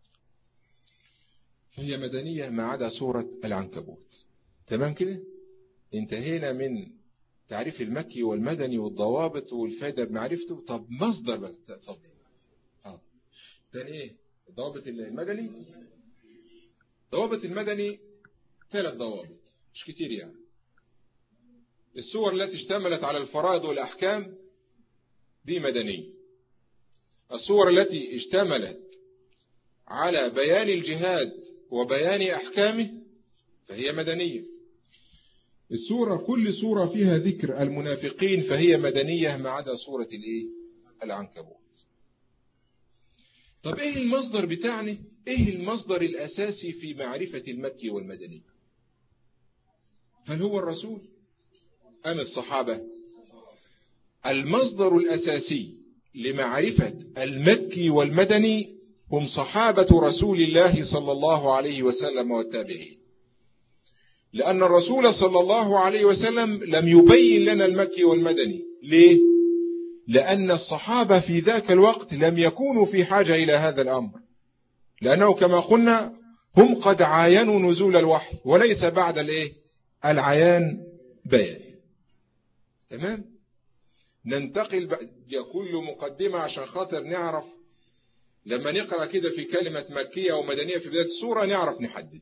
فهي مدنية ما عدا سورة العنكبوت. تمام كده. انتهينا من تعريف المكي والمدني والضوابط والفائدة بمعرفته. طب مصدر بقى تفضل. اه تاني ايه الضوابط المدني؟ ضوابط المدني ثلاث ضوابط مش كتير يعني. السور التي اشتملت على الفرائض والأحكام دي مدنية. السور التي اشتملت على بيان الجهاد وبيان أحكامه فهي مدنية. السورة كل سورة فيها ذكر المنافقين فهي مدنية ما عدا سورة الايه العنكبوت. طب ايه المصدر بتاعنا؟ ايه المصدر الاساسي في معرفة المكي والمدني؟ هل هو الرسول ام الصحابة؟ المصدر الاساسي لمعرفة المكي والمدني هم صحابة رسول الله صلى الله عليه وسلم والتابعين، لأن الرسول صلى الله عليه وسلم لم يبين لنا المكي والمدني. ليه؟ لأن الصحابة في ذاك الوقت لم يكونوا في حاجة إلى هذا الأمر، لأنه كما قلنا هم قد عاينوا نزول الوحي، وليس بعد الإيه؟ العيان بيان. تمام؟ ننتقل بقى كل مقدمة عشان خاطر نعرف لما نقرأ كده في كلمة مكية ومدنية في بداية السورة نعرف نحدد.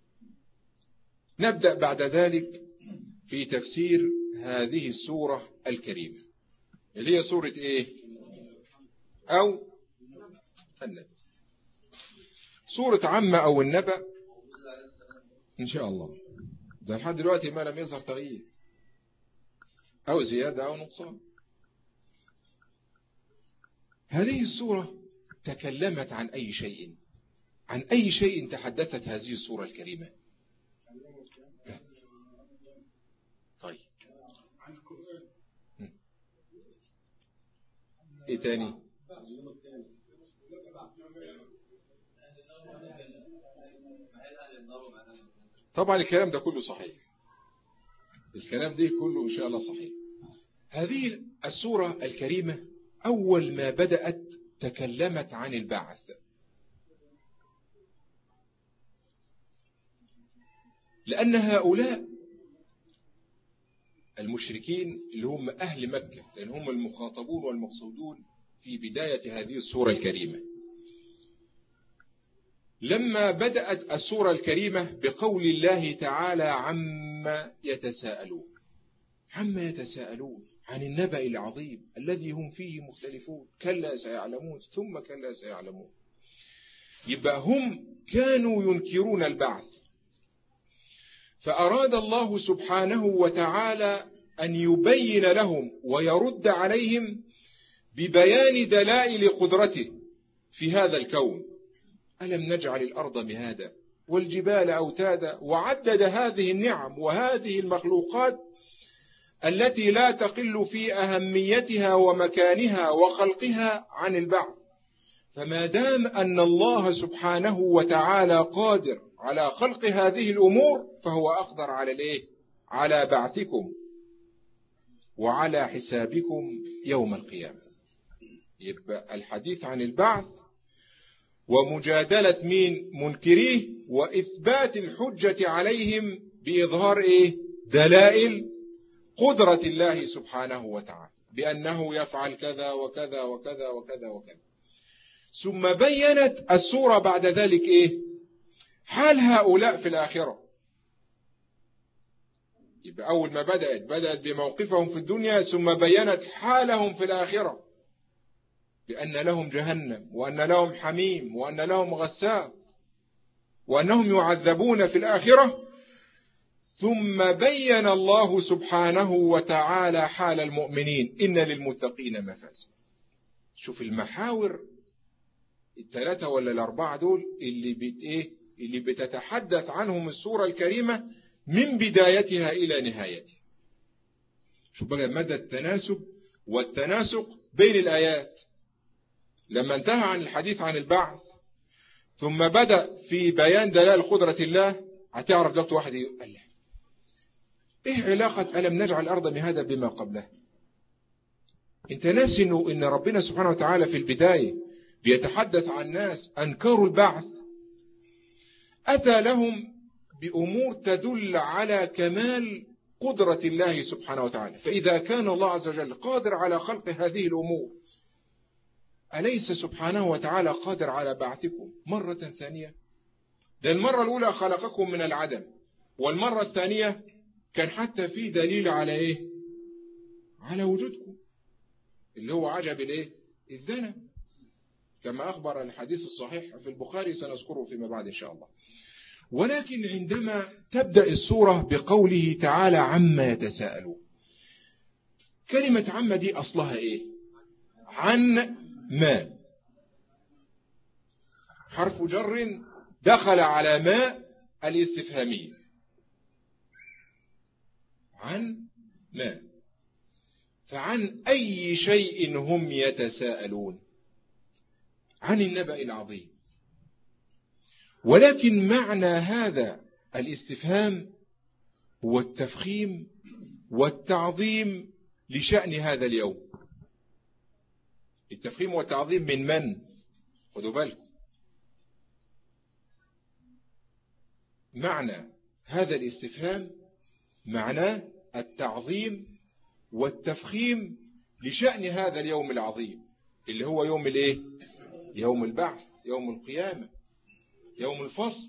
نبدأ بعد ذلك في تفسير هذه السورة الكريمة اللي هي سورة ايه؟ او النبأ. سورة عامة او النبأ ان شاء الله. ده لحد دلوقتي ما لم يظهر تغيير او زيادة او نقصان. هذه السورة تكلمت عن اي شيء؟ عن اي شيء تحدثت هذه السورة الكريمة؟ طيب ايه تاني؟ طبعا الكلام ده كله صحيح، الكلام ده كله ان شاء الله صحيح. هذه السورة الكريمة اول ما بدأت تكلمت عن البعث، لأن هؤلاء المشركين اللي هم أهل مكة، لأن هم المخاطبون والمقصودون في بداية هذه السورة الكريمة، لما بدأت السورة الكريمة بقول الله تعالى عما يتساءلون. عما يتساءلون عن النبأ العظيم الذي هم فيه مختلفون، كلا سيعلمون ثم كلا سيعلمون. يبقى هم كانوا ينكرون البعث، فأراد الله سبحانه وتعالى أن يبين لهم ويرد عليهم ببيان دلائل قدرته في هذا الكون. ألم نجعل الأرض مهادا والجبال أوتادا، وعدد هذه النعم وهذه المخلوقات التي لا تقل في أهميتها ومكانها وخلقها عن البعث. فما دام أن الله سبحانه وتعالى قادر على خلق هذه الأمور فهو أقدر على الإيه؟ على بعثكم وعلى حسابكم يوم القيامة. يبقى الحديث عن البعث ومجادلة مين؟ منكريه، وإثبات الحجة عليهم بإظهار إيه؟ دلائل قدرة الله سبحانه وتعالى بأنه يفعل كذا وكذا وكذا وكذا وكذا. ثم بينت السورة بعد ذلك إيه؟ حال هؤلاء في الآخرة. يبقى أول ما بدأت بدأت بموقفهم في الدنيا، ثم بينت حالهم في الآخرة بأن لهم جهنم، وأن لهم حميم، وأن لهم غساق، وأنهم يعذبون في الآخرة. ثم بين الله سبحانه وتعالى حال المؤمنين، إن للمتقين مفازا. شوف المحاور الثلاثة ولا الأربعة دول اللي بت إيه؟ اللي بتتحدث عنهم السورة الكريمة من بدايتها إلى نهايتها. شوف بقى مدى التناسب والتناسق بين الآيات. لما انتهى عن الحديث عن البعث ثم بدأ في بيان دلائل قدرة الله، هتعرف دلوقتي واحد يقول الله ايه علاقة ألم نجعل الأرض مهادا بما قبلها؟ انت ناسي انه ان ربنا سبحانه وتعالى في البداية بيتحدث عن ناس أنكروا البعث، أتى لهم بأمور تدل على كمال قدرة الله سبحانه وتعالى. فإذا كان الله عز وجل قادر على خلق هذه الأمور، أليس سبحانه وتعالى قادر على بعثكم مرة ثانية؟ ده المرة الأولى خلقكم من العدم، والمرة الثانية كان حتى في دليل على إيه؟ على وجودكم، اللي هو عجب الإيه؟ الذنب، كما أخبر الحديث الصحيح في البخاري، سنذكره فيما بعد إن شاء الله. ولكن عندما تبدأ السورة بقوله تعالى عما يتساءلون، كلمة عما دي أصلها إيه؟ عن ما. حرف جر دخل على ما الاستفهامية، عن ما. فعن أي شيء هم يتساءلون؟ عن النبأ العظيم. ولكن معنى هذا الاستفهام هو التفخيم والتعظيم لشأن هذا اليوم. التفخيم والتعظيم من من؟ خذوا بالكم، معنى هذا الاستفهام معناه التعظيم والتفخيم لشأن هذا اليوم العظيم اللي هو يوم الايه؟ يوم البعث، يوم القيامة، يوم الفصل،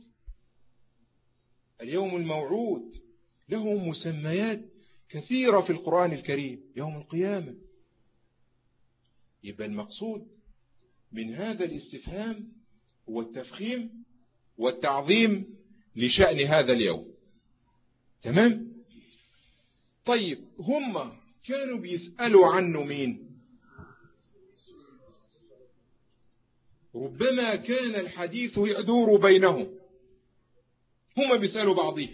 اليوم الموعود، له مسميات كثيرة في القرآن الكريم. يوم القيامة. يبقى المقصود من هذا الاستفهام هو التفخيم والتعظيم لشأن هذا اليوم. تمام؟ طيب هم كانوا بيسألوا عنه مين؟ ربما كان الحديث يدور بينهم، هم بيسألوا بعضهم،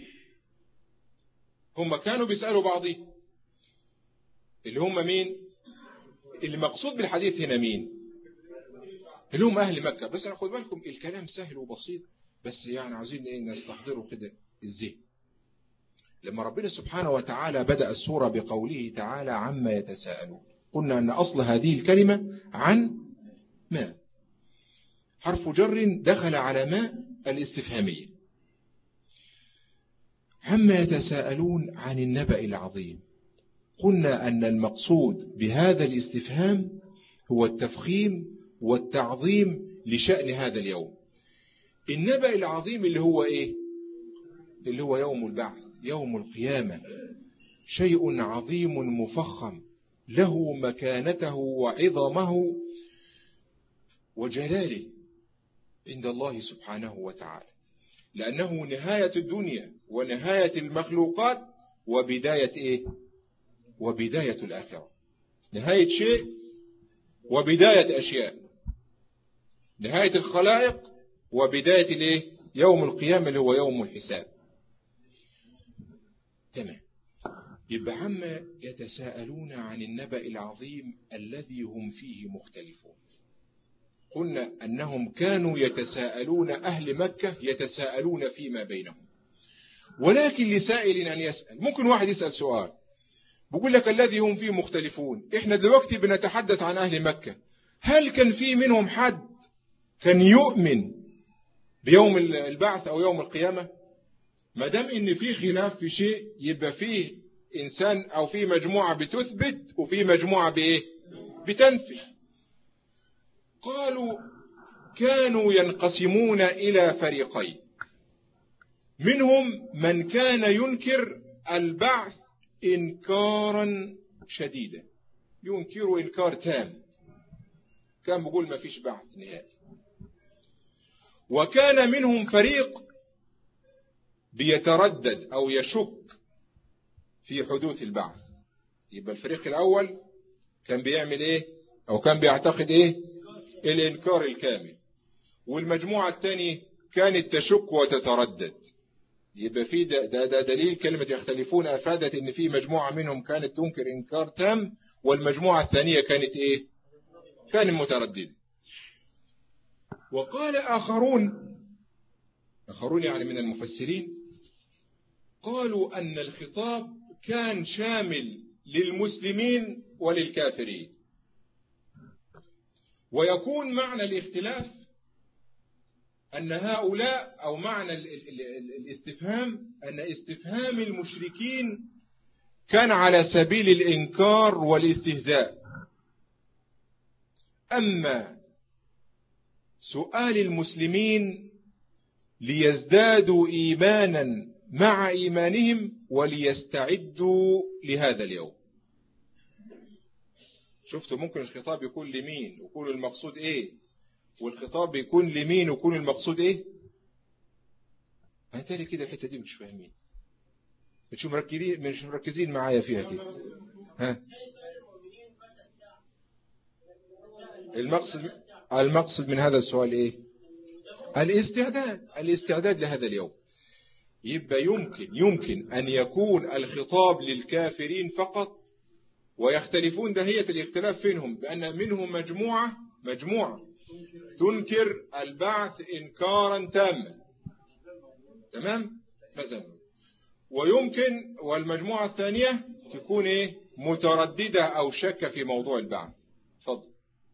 هم كانوا بيسألوا بعضهم، اللي هم مين؟ اللي مقصود بالحديث هنا مين؟ اللي هم أهل مكة. بس خد بالكم الكلام سهل وبسيط، بس يعني عاوزين ايه نستحضره كده الذهن. لما ربنا سبحانه وتعالى بدأ السورة بقوله تعالى عما يتساءلون، قلنا أن أصل هذه الكلمة عن ما، حرف جر دخل على ما الاستفهامية. عما يتساءلون عن النبأ العظيم. قلنا أن المقصود بهذا الاستفهام هو التفخيم والتعظيم لشأن هذا اليوم. النبأ العظيم اللي هو إيه؟ اللي هو يوم البعث، يوم القيامة، شيء عظيم مفخم له مكانته وعظمه وجلاله عند الله سبحانه وتعالى، لأنه نهاية الدنيا ونهاية المخلوقات وبداية إيه؟ وبداية الآخرة. نهاية شيء وبداية أشياء، نهاية الخلائق وبداية الإيه؟ يوم القيامة اللي هو يوم الحساب. تمام. يبقى عما يتساءلون عن النبأ العظيم الذي هم فيه مختلفون. قلنا أنهم كانوا يتساءلون، أهل مكة يتساءلون فيما بينهم. ولكن لسائل أن يسأل. ممكن واحد يسأل سؤال بقول لك الذي هم فيه مختلفون، إحنا دلوقتي بنتحدث عن أهل مكة، هل كان في منهم حد كان يؤمن بيوم البعث أو يوم القيامة؟ ما دام إن في خلاف في شيء يبقى فيه إنسان أو في مجموعة بتثبت وفي مجموعة بإيه؟ بتنفي. قالوا كانوا ينقسمون إلى فريقين، منهم من كان ينكر البعث إنكارا شديدا، ينكر إنكار تام، كان بيقول ما فيش بعث نهائي. وكان منهم فريق بيتردد أو يشك في حدوث البعث. يبقى الفريق الأول كان بيعمل إيه؟ أو كان بيعتقد إيه؟ الإنكار الكامل. والمجموعة الثانية كانت تشك وتتردد. يبقى في ده, ده, ده دليل كلمة يختلفون أفادت إن في مجموعة منهم كانت تنكر إنكار تام، والمجموعة الثانية كانت إيه؟ كانت مترددة. وقال آخرون، آخرون يعني من المفسرين، قالوا أن الخطاب كان شامل للمسلمين وللكافرين، ويكون معنى الاختلاف أن هؤلاء أو معنى الاستفهام أن استفهام المشركين كان على سبيل الإنكار والاستهزاء، أما سؤال المسلمين ليزدادوا إيمانا مع إيمانهم وليستعدوا لهذا اليوم. شفتوا ممكن الخطاب يكون لمين ويكون المقصود إيه، والخطاب يكون لمين ويكون المقصود إيه؟ أنا تالي كده الحتة دي مش فاهمين، مش مركزين مش مركزين معايا فيها كده. ها المقصد المقصد من هذا السؤال إيه؟ الاستعداد الاستعداد لهذا اليوم. يبقى يمكن يمكن أن يكون الخطاب للكافرين فقط، ويختلفون دهية الاختلاف فينهم بأن منهم مجموعة مجموعة تنكر البعث إنكارا تاما، تمام مثلا، ويمكن والمجموعة الثانية تكون إيه مترددة أو شك في موضوع البعث. تفضل.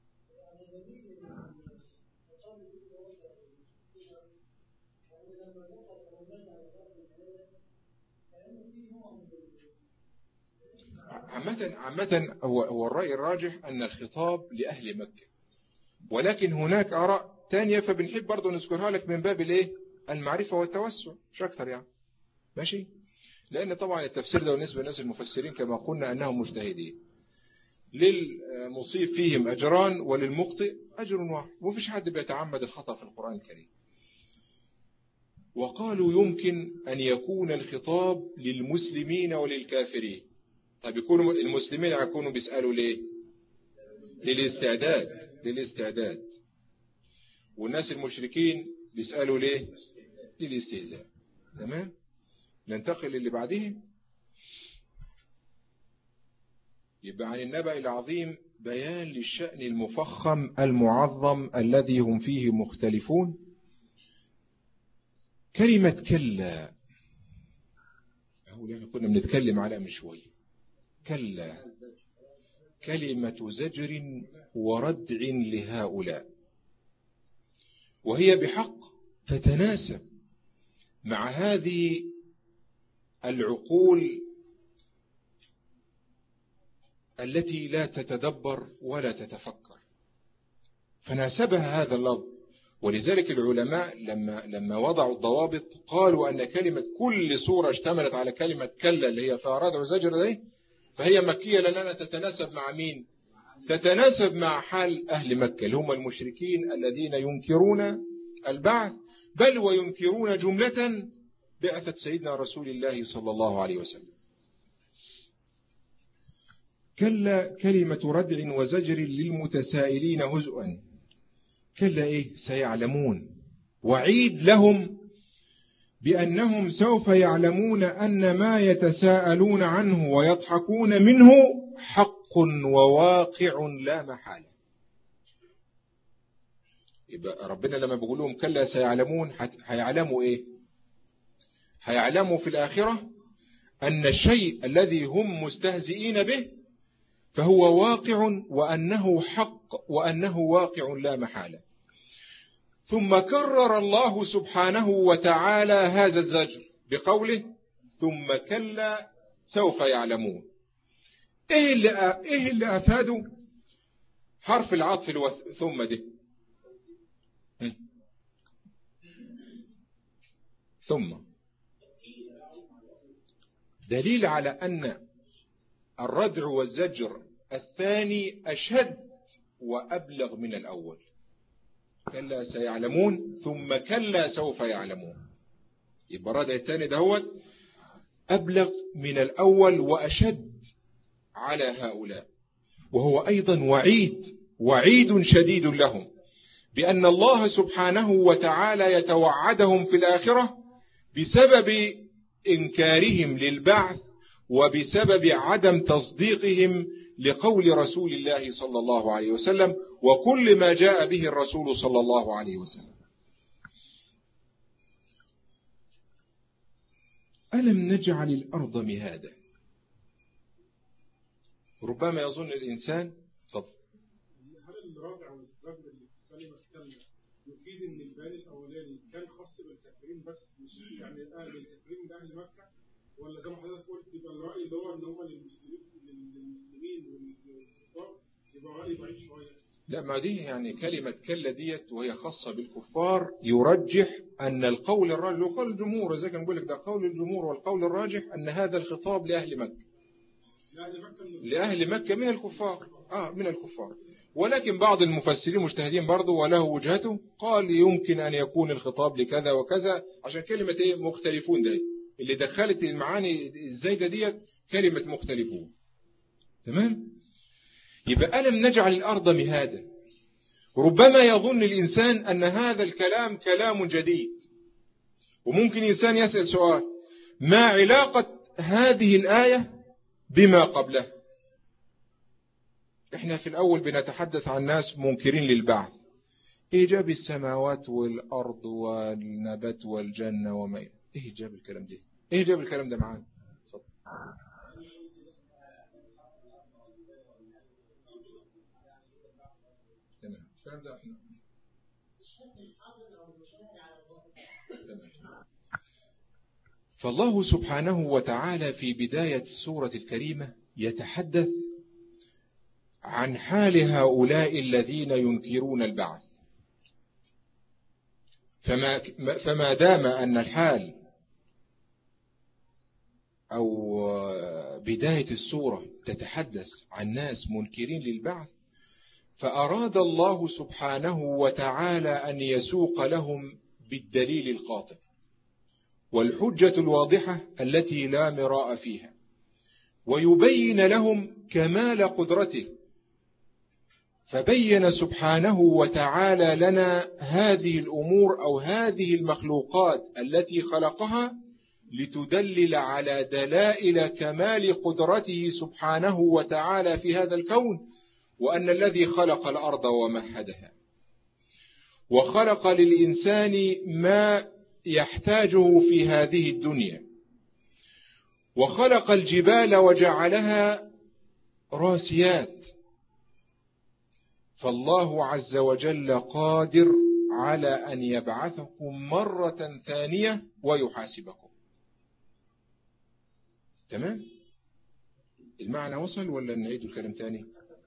عامة عامة هو الرأي الراجح أن الخطاب لأهل مكة، ولكن هناك آراء تانية فبنحب برضو نذكرها لك من باب الايه المعرفة والتوسع، مش أكتر يعني. ماشي، لأن طبعا التفسير ده بالنسبة للناس المفسرين كما قلنا أنهم مجتهدين، للمصيب فيهم أجران وللمخطئ أجر واحد، ومفيش حد بيتعمد الخطأ في القرآن الكريم. وقالوا يمكن أن يكون الخطاب للمسلمين وللكافرين. طب يكونوا المسلمين يكونوا بيسألوا ليه؟ للاستعداد للاستعداد والناس المشركين بيسألوا ليه؟ للاستهزاء. تمام. ننتقل للي بعده. يبقى عن النبأ العظيم بيان للشأن المفخم المعظم الذي هم فيه مختلفون. كلمة كلا هو اللي كنا بنتكلم عليها من شوية. كلا كلمة زجر وردع لهؤلاء، وهي بحق تتناسب مع هذه العقول التي لا تتدبر ولا تتفكر، فناسبها هذا اللفظ. ولذلك العلماء لما لما وضعوا الضوابط قالوا أن كلمة كل سورة اشتملت على كلمة كلا اللي هي فيها ردع وزجر دي فهي مكية، لأنها تتناسب مع مين؟ تتناسب مع حال أهل مكة اللي هم المشركين الذين ينكرون البعث، بل وينكرون جملة بعثة سيدنا رسول الله صلى الله عليه وسلم. كلا كلمة ردع وزجر للمتسائلين هزءا. كلا إيه؟ سيعلمون، وعيد لهم بأنهم سوف يعلمون أن ما يتساءلون عنه ويضحكون منه حق وواقع لا محالة. يبقى ربنا لما بيقول لهم كلا سيعلمون هيعلموا إيه؟ هيعلموا في الآخرة أن الشيء الذي هم مستهزئين به فهو واقع، وأنه حق، وأنه واقع لا محالة. ثم كرر الله سبحانه وتعالى هذا الزجر بقوله ثم كلا سوف يعلمون. ايه اللي ايه اللي افاده حرف العطف الوث... ثم ده ثم دليل على ان الردع والزجر الثاني اشد وابلغ من الاول. كلا سيعلمون ثم كلا سوف يعلمون، يبقى الردع الثاني دهوت أبلغ من الأول وأشد على هؤلاء، وهو أيضا وعيد وعيد شديد لهم بأن الله سبحانه وتعالى يتوعدهم في الآخرة بسبب إنكارهم للبعث وبسبب عدم تصديقهم لقول رسول الله صلى الله عليه وسلم وكل ما جاء به الرسول صلى الله عليه وسلم. ألم نجعل الأرض مهادا. ربما يظن الإنسان طب هل الرابع والزجر اللي في كلمة كلمة يفيد ان البيان الأولاني كان خاص بالكافرين بس، مش يعني أهل الكافرين ده أهل مكة، ولا زي ما حضرتك قلت يبقى الرأي اللي هو ان هم للمسلمين للمسلمين والكفار يبقى رأي ضعيف شوية؟ لا، ما دي يعني كلمة كلا ديت وهي خاصة بالكفار يرجح أن القول الراجح وقول الجمهور، إذا كان نقول لك ده قول الجمهور والقول الراجح أن هذا الخطاب لأهل مكة لأهل مكة من الكفار آه من الكفار. ولكن بعض المفسرين مجتهدين برضه وله وجهته قال يمكن أن يكون الخطاب لكذا وكذا، عشان كلمة إيه مختلفون ده اللي دخلت المعاني الزايدة ديت كلمة مختلفون. تمام. يبقى ألم نجعل الأرض مهادا، ربما يظن الإنسان أن هذا الكلام كلام جديد، وممكن إنسان يسأل سؤال: ما علاقة هذه الآية بما قبله؟ إحنا في الأول بنتحدث عن ناس منكرين للبعث، إيه جاب السماوات والأرض والنبات والجنة وما إيه جاب الكلام ده؟ إيه جاب الكلام ده معانا؟ تمام. الكلام ده إحنا فالله سبحانه وتعالى في بداية السورة الكريمة يتحدث عن حال هؤلاء الذين ينكرون البعث. فما, فما دام أن الحال أو بداية السورة تتحدث عن ناس منكرين للبعث، فأراد الله سبحانه وتعالى أن يسوق لهم بالدليل القاطع والحجة الواضحة التي لا مراء فيها، ويبين لهم كمال قدرته. فبين سبحانه وتعالى لنا هذه الأمور أو هذه المخلوقات التي خلقها لتدلل على دلائل كمال قدرته سبحانه وتعالى في هذا الكون، وأن الذي خلق الأرض ومهدها وخلق للإنسان ما يحتاجه في هذه الدنيا، وخلق الجبال وجعلها راسيات، فالله عز وجل قادر على أن يبعثكم مرة ثانية ويحاسبكم. تمام؟ المعنى وصل ولا نعيد الكلام تاني؟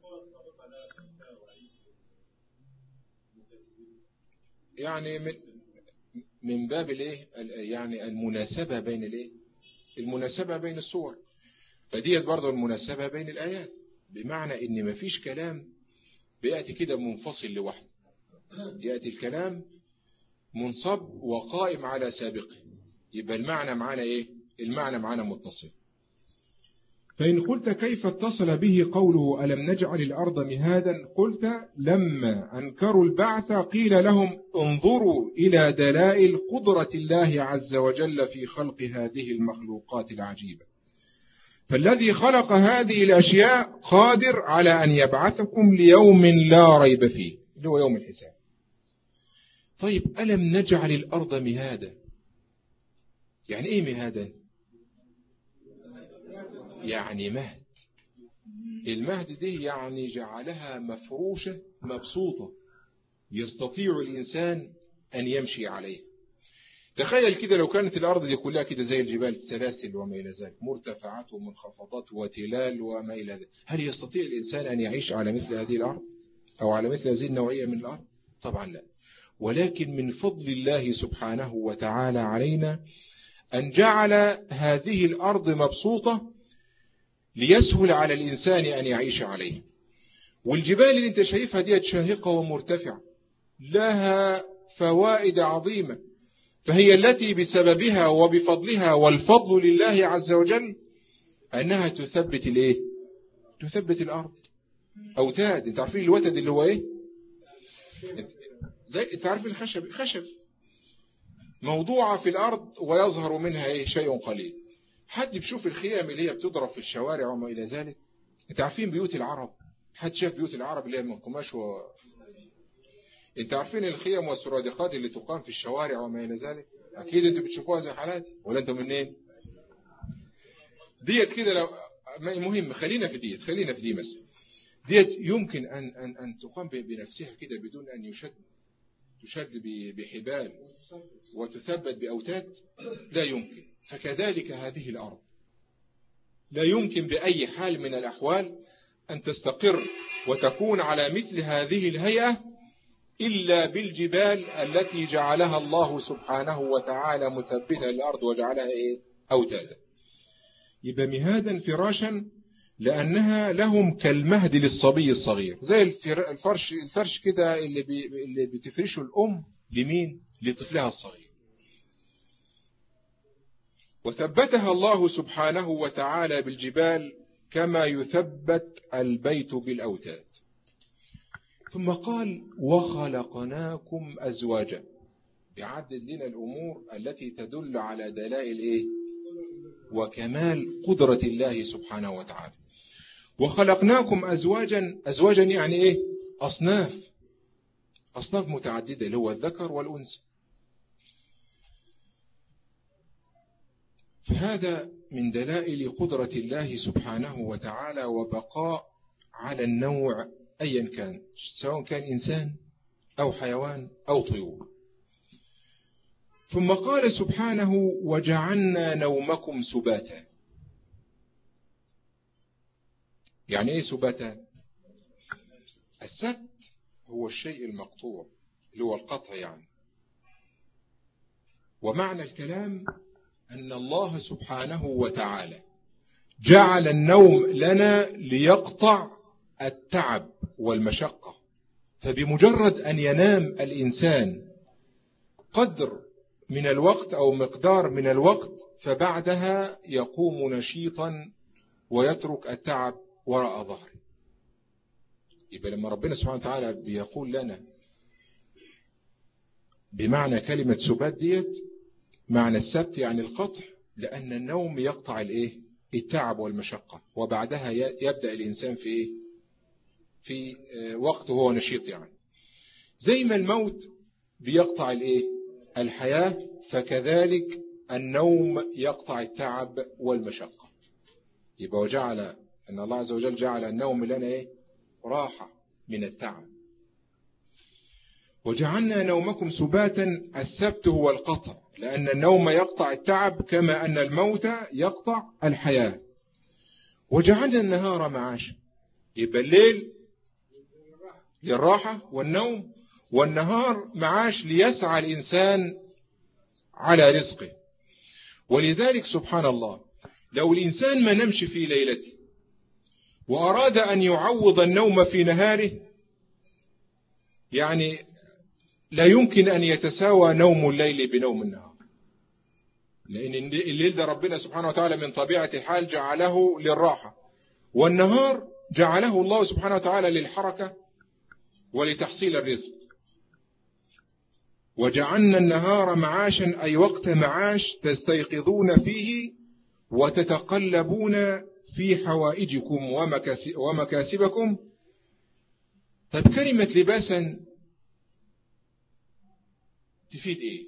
يعني من من باب الايه يعني المناسبة بين الايه المناسبة بين السور، فديت برضه المناسبة بين الآيات، بمعنى ان مفيش كلام بيأتي كده منفصل لوحده، يأتي الكلام منصب وقائم على سابقه، يبقى المعنى معنا ايه المعنى معنا متصل. فإن قلت كيف اتصل به قوله ألم نجعل الأرض مهادا؟ قلت لما أنكروا البعث قيل لهم انظروا إلى دلائل قدرة الله عز وجل في خلق هذه المخلوقات العجيبة، فالذي خلق هذه الأشياء قادر على أن يبعثكم ليوم لا ريب فيه اللي هو يوم الحساب. طيب ألم نجعل الأرض مهادا؟ يعني إيه مهادا؟ يعني مهد. المهد دي يعني جعلها مفروشة مبسوطة يستطيع الإنسان أن يمشي عليه. تخيل كده لو كانت الأرض دي كلها كده زي الجبال السلاسل وما إلى ذلك، مرتفعات ومنخفضات وتلال وما إلى ذلك، هل يستطيع الإنسان أن يعيش على مثل هذه الأرض أو على مثل هذه النوعية من الأرض؟ طبعا لا. ولكن من فضل الله سبحانه وتعالى علينا أن جعل هذه الأرض مبسوطة ليسهل على الإنسان أن يعيش عليه. والجبال اللي انت شايفها دي شاهقة ومرتفعة لها فوائد عظيمة، فهي التي بسببها وبفضلها والفضل لله عز وجل أنها تثبت الايه تثبت الأرض. أوتاد، انت عارفين الوتد اللي هو ايه؟ زي انت عارفين الخشب خشب موضوعة في الأرض ويظهر منها ايه شيء قليل. حد بيشوف الخيام اللي هي بتضرب في الشوارع وما إلى ذلك؟ انت عارفين بيوت العرب؟ حد شاف بيوت العرب اللي هي من قماش و... انت عارفين الخيام والسرادقات اللي تقام في الشوارع وما إلى ذلك؟ أكيد انتوا بتشوفوها زي حالاتي، ولا انتوا منين؟ ديت كده لو مهم خلينا في ديت خلينا في دي مثلا ديت يمكن أن أن أن تقام بنفسها كده بدون أن يشد تشد بحبال وتثبت بأوتاد؟ لا يمكن. فكذلك هذه الأرض لا يمكن بأي حال من الأحوال أن تستقر وتكون على مثل هذه الهيئة إلا بالجبال التي جعلها الله سبحانه وتعالى مثبتة للأرض وجعلها إيه؟ أوتادا. يبقى مهادا فراشا لأنها لهم كالمهد للصبي الصغير، زي الفرش الفرش كده اللي, بي اللي بتفرشه الأم لمين؟ لطفلها الصغير. وثبتها الله سبحانه وتعالى بالجبال كما يثبت البيت بالأوتاد. ثم قال وخلقناكم أزواجا، يعدد لنا الأمور التي تدل على دلائل إيه؟ وكمال قدرة الله سبحانه وتعالى. وخلقناكم أزواجا، أزواجا يعني إيه؟ أصناف، أصناف متعددة اللي هو الذكر والأنثى. فهذا من دلائل قدرة الله سبحانه وتعالى وبقاء على النوع أيا كان، سواء كان إنسان أو حيوان أو طيور. ثم قال سبحانه وجعلنا نومكم سباتا. يعني إيه سباتا؟ السبت هو الشيء المقطوع اللي هو القطع يعني. ومعنى الكلام أن الله سبحانه وتعالى جعل النوم لنا ليقطع التعب والمشقة. فبمجرد أن ينام الإنسان قدر من الوقت أو مقدار من الوقت فبعدها يقوم نشيطا ويترك التعب وراء ظهره. يبقى لما ربنا سبحانه وتعالى بيقول لنا بمعنى كلمة سبات ديت، معنى السبت يعني القطع، لأن النوم يقطع الايه؟ التعب والمشقة، وبعدها يبدأ الإنسان في ايه؟ في وقت هو نشيط يعني. زي ما الموت بيقطع الايه؟ الحياة، فكذلك النوم يقطع التعب والمشقة. يبقى وجعل أن الله عز وجل جعل النوم لنا ايه؟ راحة من التعب. وجعلنا نومكم سباتا، السبت هو القطع، لأن النوم يقطع التعب كما أن الموت يقطع الحياة. وجعلنا النهار معاشا، يبقى الليل للراحة والنوم، والنهار معاش ليسعى الإنسان على رزقه. ولذلك سبحان الله لو الإنسان ما نمش في ليلته وأراد أن يعوض النوم في نهاره، يعني لا يمكن أن يتساوى نوم الليل بنوم النهار، لأن الليل ده ربنا سبحانه وتعالى من طبيعة الحال جعله للراحة، والنهار جعله الله سبحانه وتعالى للحركة ولتحصيل الرزق. وجعلنا النهار معاشا، أي وقت معاش تستيقظون فيه وتتقلبون في حوائجكم ومكاسبكم. طيب كلمة لباسا تفيد ايه؟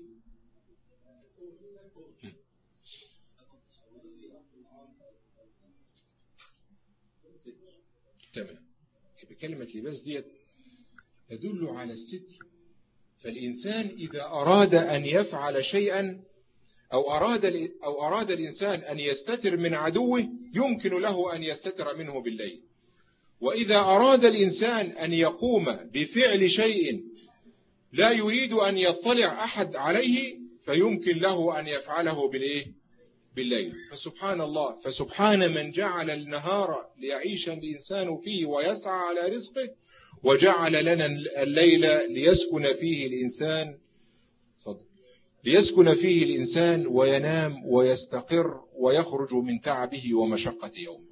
تمام. بكلمة لباس ديت تدل على الستر. فالإنسان إذا أراد أن يفعل شيئا أو أراد أو أراد الإنسان أن يستتر من عدوه يمكن له أن يستتر منه بالليل. وإذا أراد الإنسان أن يقوم بفعل شيء لا يريد أن يطلع أحد عليه فيمكن له أن يفعله بالإيه؟ بالليل. فسبحان الله، فسبحان من جعل النهار ليعيش الإنسان فيه ويسعى على رزقه، وجعل لنا الليل ليسكن فيه الإنسان ليسكن فيه الإنسان وينام ويستقر ويخرج من تعبه ومشقة يومه.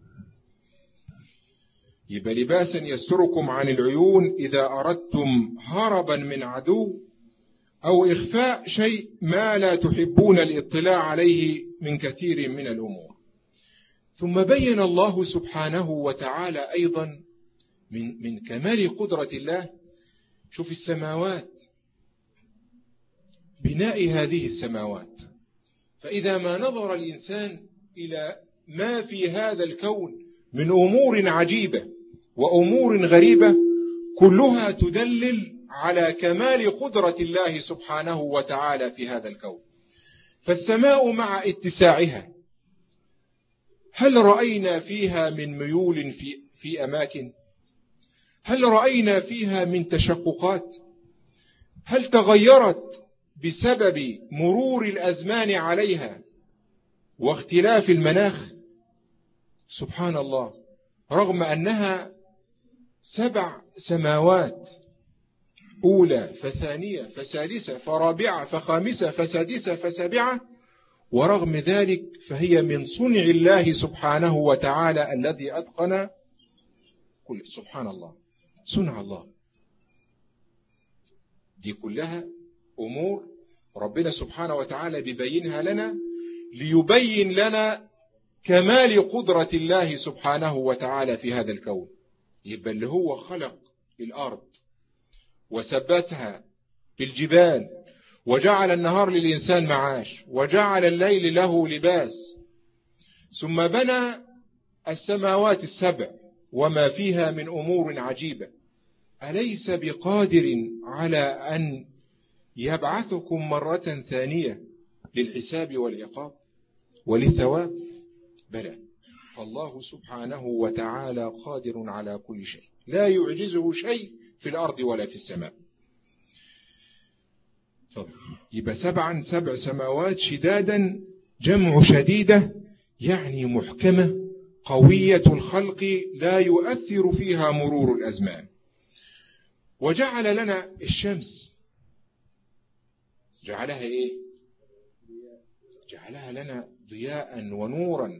يبقى لباسا يستركم عن العيون إذا أردتم هربا من عدو أو إخفاء شيء ما لا تحبون الاطلاع عليه من كثير من الأمور. ثم بين الله سبحانه وتعالى أيضا من, من كمال قدرة الله. شوف السماوات، بناء هذه السماوات، فإذا ما نظر الإنسان إلى ما في هذا الكون من أمور عجيبة وأمور غريبة كلها تدلل على كمال قدرة الله سبحانه وتعالى في هذا الكون. فالسماء مع اتساعها هل رأينا فيها من ميول في, في أماكن؟ هل رأينا فيها من تشققات؟ هل تغيرت بسبب مرور الأزمان عليها واختلاف المناخ؟ سبحان الله، رغم أنها سبع سماوات، أولى فثانية فثالثة فرابعة فخامسة فسادسة فسابعة، ورغم ذلك فهي من صنع الله سبحانه وتعالى الذي أتقن كل. سبحان الله، صنع الله. دي كلها أمور ربنا سبحانه وتعالى بيبينها لنا ليبين لنا كمال قدرة الله سبحانه وتعالى في هذا الكون. يبقى اللي هو خلق الأرض وثبتها بالجبال وجعل النهار للإنسان معاش وجعل الليل له لباس، ثم بنى السماوات السبع وما فيها من أمور عجيبة، أليس بقادر على أن يبعثكم مرة ثانية للحساب والعقاب وللثواب؟ بلى، فالله سبحانه وتعالى قادر على كل شيء، لا يعجزه شيء في الأرض ولا في السماء. يبقى سبعا سبع سماوات شدادا، جمع شديدة يعني محكمة قوية الخلق لا يؤثر فيها مرور الأزمان. وجعل لنا الشمس، جعلها إيه؟ جعلها لنا ضياء ونورا،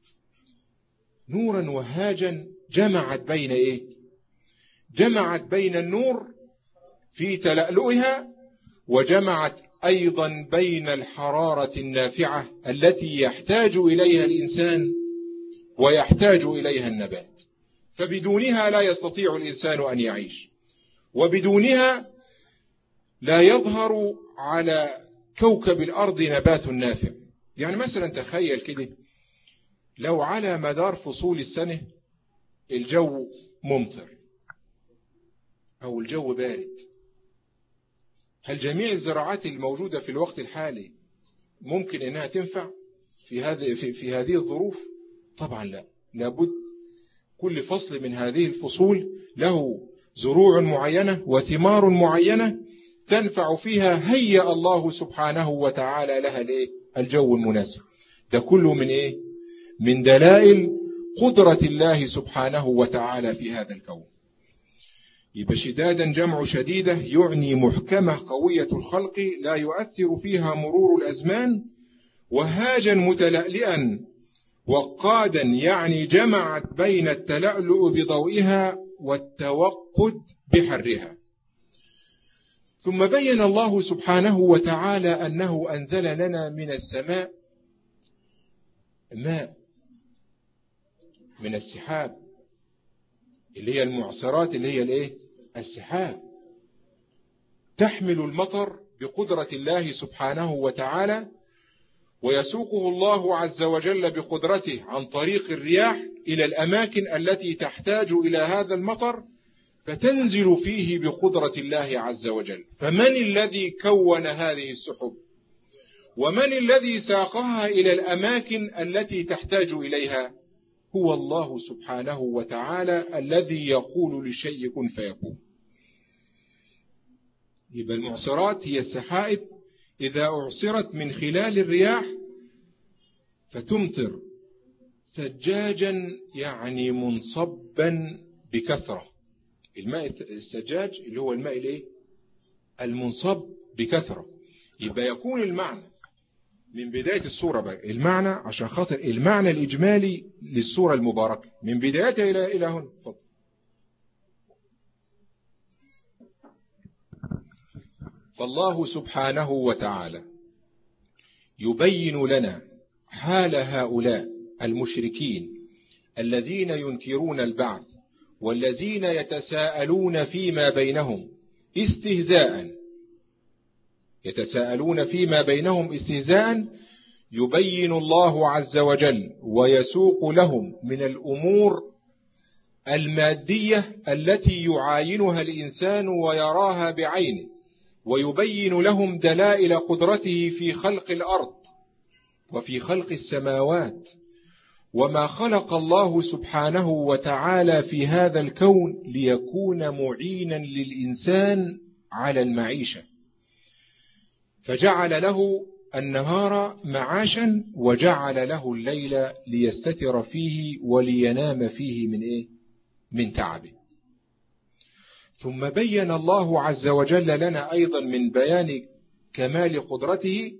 نورا وهاجا، جمعت بين إيه؟ جمعت بين النور في تلألؤها، وجمعت أيضا بين الحرارة النافعة التي يحتاج إليها الإنسان ويحتاج إليها النبات، فبدونها لا يستطيع الإنسان أن يعيش، وبدونها لا يظهر على كوكب الأرض نبات نافع. يعني مثلا تخيل كده، لو على مدار فصول السنة الجو ممطر أو الجو بارد، هل جميع الزراعات الموجودة في الوقت الحالي ممكن أنها تنفع في هذه في, في هذه الظروف؟ طبعا لا، لابد كل فصل من هذه الفصول له زروع معينة وثمار معينة تنفع فيها، هيأ الله سبحانه وتعالى لها الجو المناسب. ده كله من إيه؟ من دلائل قدرة الله سبحانه وتعالى في هذا الكون. يبقى شدادا جمع شديدة يعني محكمة قوية الخلق لا يؤثر فيها مرور الأزمان، وهاجا متلألئا، وقادا يعني جمعت بين التلألؤ بضوئها والتوقد بحرها. ثم بين الله سبحانه وتعالى أنه أنزل لنا من السماء ماء من السحاب، اللي هي المعصرات، اللي هي الايه؟ السحاب، تحمل المطر بقدرة الله سبحانه وتعالى، ويسوقه الله عز وجل بقدرته عن طريق الرياح إلى الأماكن التي تحتاج إلى هذا المطر، فتنزل فيه بقدرة الله عز وجل. فمن الذي كون هذه السحب؟ ومن الذي ساقها إلى الأماكن التي تحتاج إليها؟ هو الله سبحانه وتعالى الذي يقول للشيء كن فيكون. يبقى المعصرات هي السحائب إذا أعصرت من خلال الرياح فتمطر ثجاجا يعني منصبا بكثرة. الماء الثجاج اللي هو الماء الايه؟ المنصب بكثرة. يبقى يكون المعنى من بداية السورة بقى، المعنى عشان خاطر المعنى الإجمالي للسورة المباركة من بدايتها إلى إلى هنا. فضل. فالله سبحانه وتعالى يبين لنا حال هؤلاء المشركين الذين ينكرون البعث والذين يتساءلون فيما بينهم استهزاء يتساءلون فيما بينهم استهزاء يبين الله عز وجل ويسوق لهم من الأمور المادية التي يعاينها الإنسان ويراها بعينه، ويبين لهم دلائل قدرته في خلق الأرض وفي خلق السماوات، وما خلق الله سبحانه وتعالى في هذا الكون ليكون معينا للإنسان على المعيشة، فجعل له النهار معاشا وجعل له الليل ليستتر فيه ولينام فيه من إيه؟ من تعبه. ثم بين الله عز وجل لنا أيضا من بيان كمال قدرته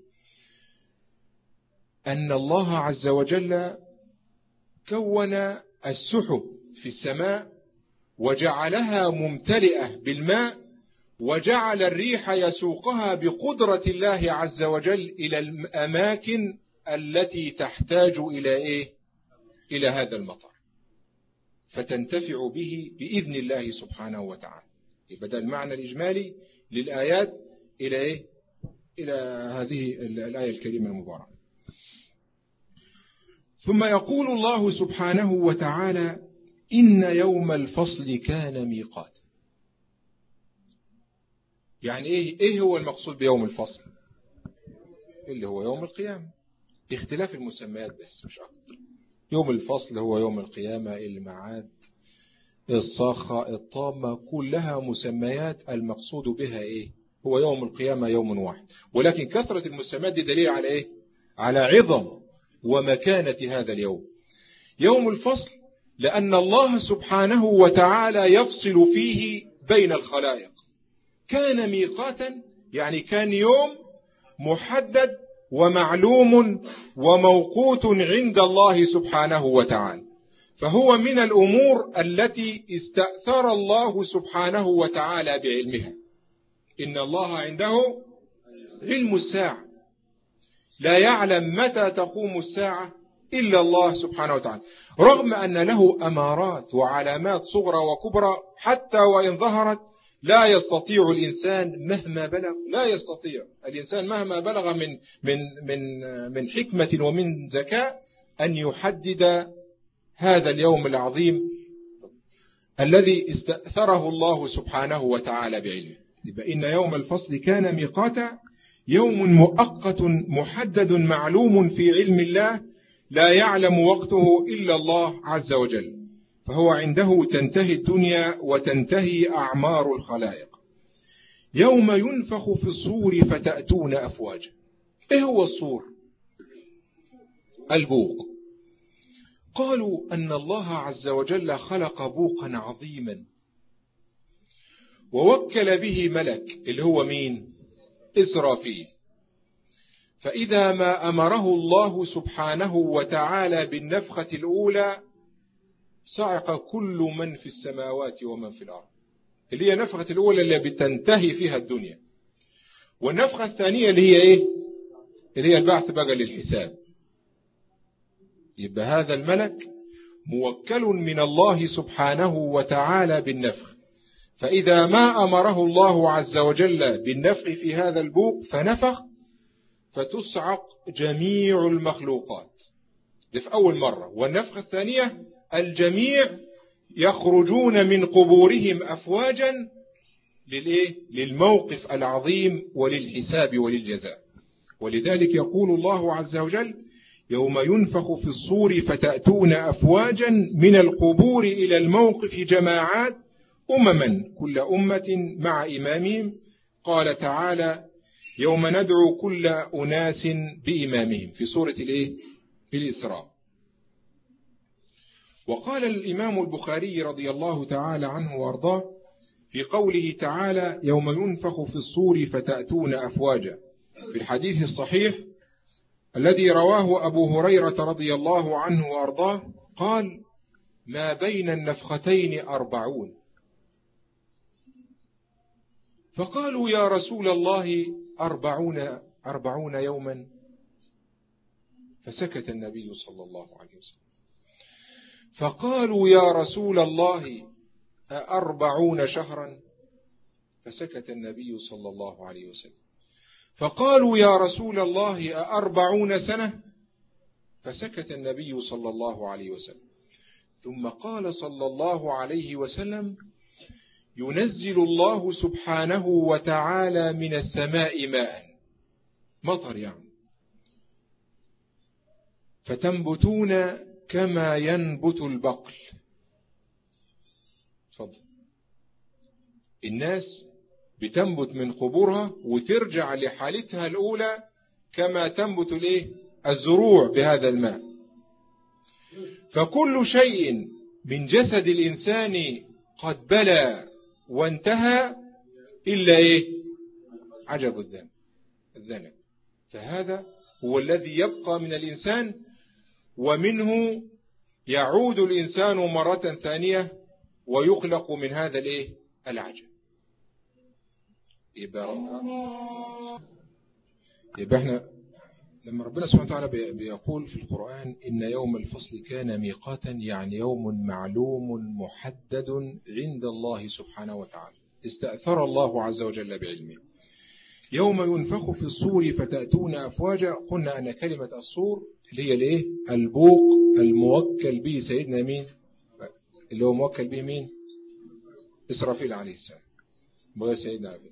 أن الله عز وجل كون السحب في السماء وجعلها ممتلئة بالماء، وجعل الريح يسوقها بقدرة الله عز وجل إلى الأماكن التي تحتاج إلى إيه؟ إلى هذا المطر، فتنتفع به بإذن الله سبحانه وتعالى. يبقى ده المعنى الإجمالي للآيات إلى إيه؟ إلى هذه الآية الكريمة المباركة. ثم يقول الله سبحانه وتعالى: إن يوم الفصل كان ميقاتا. يعني إيه, إيه هو المقصود بيوم الفصل؟ اللي هو يوم القيامة، اختلاف المسميات بس مش أكتر. يوم الفصل هو يوم القيامة، المعاد، الصاخة، الطامة، كلها مسميات المقصود بها إيه؟ هو يوم القيامة يوم واحد، ولكن كثرة المسميات دي دليل على إيه؟ على عظم ومكانة هذا اليوم. يوم الفصل لأن الله سبحانه وتعالى يفصل فيه بين الخلائق. كان ميقاتا يعني كان يوم محدد ومعلوم وموقوت عند الله سبحانه وتعالى، فهو من الأمور التي استأثر الله سبحانه وتعالى بعلمها. إن الله عنده علم الساعة، لا يعلم متى تقوم الساعة إلا الله سبحانه وتعالى، رغم أن له أمارات وعلامات صغرى وكبرى، حتى وإن ظهرت لا يستطيع الإنسان مهما بلغ، لا يستطيع الإنسان مهما بلغ من من من من حكمة ومن ذكاء أن يحدد هذا اليوم العظيم الذي استأثره الله سبحانه وتعالى بعلمه. يبقى إن يوم الفصل كان ميقاتا، يوم مؤقت محدد معلوم في علم الله، لا يعلم وقته إلا الله عز وجل، فهو عنده تنتهي الدنيا وتنتهي أعمار الخلائق. يوم ينفخ في الصور فتأتون أفواجا. إيه هو الصور؟ البوق. قالوا أن الله عز وجل خلق بوقا عظيما ووكل به ملك اللي هو مين؟ إسرافيل. فإذا ما أمره الله سبحانه وتعالى بالنفخة الأولى صعق كل من في السماوات ومن في الأرض، اللي هي نفخة الأولى اللي بتنتهي فيها الدنيا. والنفخة الثانية اللي هي إيه؟ اللي هي البعث بقى للحساب. يبقى هذا الملك موكل من الله سبحانه وتعالى بالنفخ، فإذا ما أمره الله عز وجل بالنفخ في هذا البوق فنفخ، فتصعق جميع المخلوقات. ده في أول مرة. والنفخة الثانية الجميع يخرجون من قبورهم أفواجا للإيه؟ للموقف العظيم وللحساب وللجزاء. ولذلك يقول الله عز وجل: يوم ينفخ في الصور فتأتون أفواجا من القبور إلى الموقف جماعات أمما كل أمة مع إمامهم. قال تعالى: يوم ندعو كل أناس بإمامهم، في سورة الإيه؟ الإسراء. وقال الإمام البخاري رضي الله تعالى عنه وارضاه في قوله تعالى: يوم ينفخ في الصور فتأتون أفواجا، في الحديث الصحيح الذي رواه أبو هريرة رضي الله عنه وارضاه قال: ما بين النفختين أربعون. فقالوا: يا رسول الله أربعون, أربعون يوما؟ فسكت النبي صلى الله عليه وسلم. فقالوا: يا رسول الله أربعون شهرا؟ فسكت النبي صلى الله عليه وسلم. فقالوا: يا رسول الله أربعون سنة؟ فسكت النبي صلى الله عليه وسلم. ثم قال صلى الله عليه وسلم: ينزل الله سبحانه وتعالى من السماء ماء، مطر يعني، فتنبتون كما ينبت البقل. فضل. الناس بتنبت من قبورها وترجع لحالتها الأولى كما تنبت الايه؟ الزروع بهذا الماء. فكل شيء من جسد الإنسان قد بلى وانتهى إلا إيه؟ عجب الذنب الذنب. فهذا هو الذي يبقى من الإنسان، ومنه يعود الإنسان مرة ثانية ويخلق من هذا الإيه؟ العجب. يبقى يبقى احنا لما ربنا سبحانه وتعالى بيقول في القرآن إن يوم الفصل كان ميقاتا، يعني يوم معلوم محدد عند الله سبحانه وتعالى استأثر الله عز وجل بعلمه. يوم ينفخ في الصور فتأتون أفواجا، قلنا أن كلمة الصور اللي هي الايه؟ البوق الموكل به سيدنا مين؟ اللي هو موكل به مين؟ إسرافيل عليه السلام، بغير سيدنا عليه.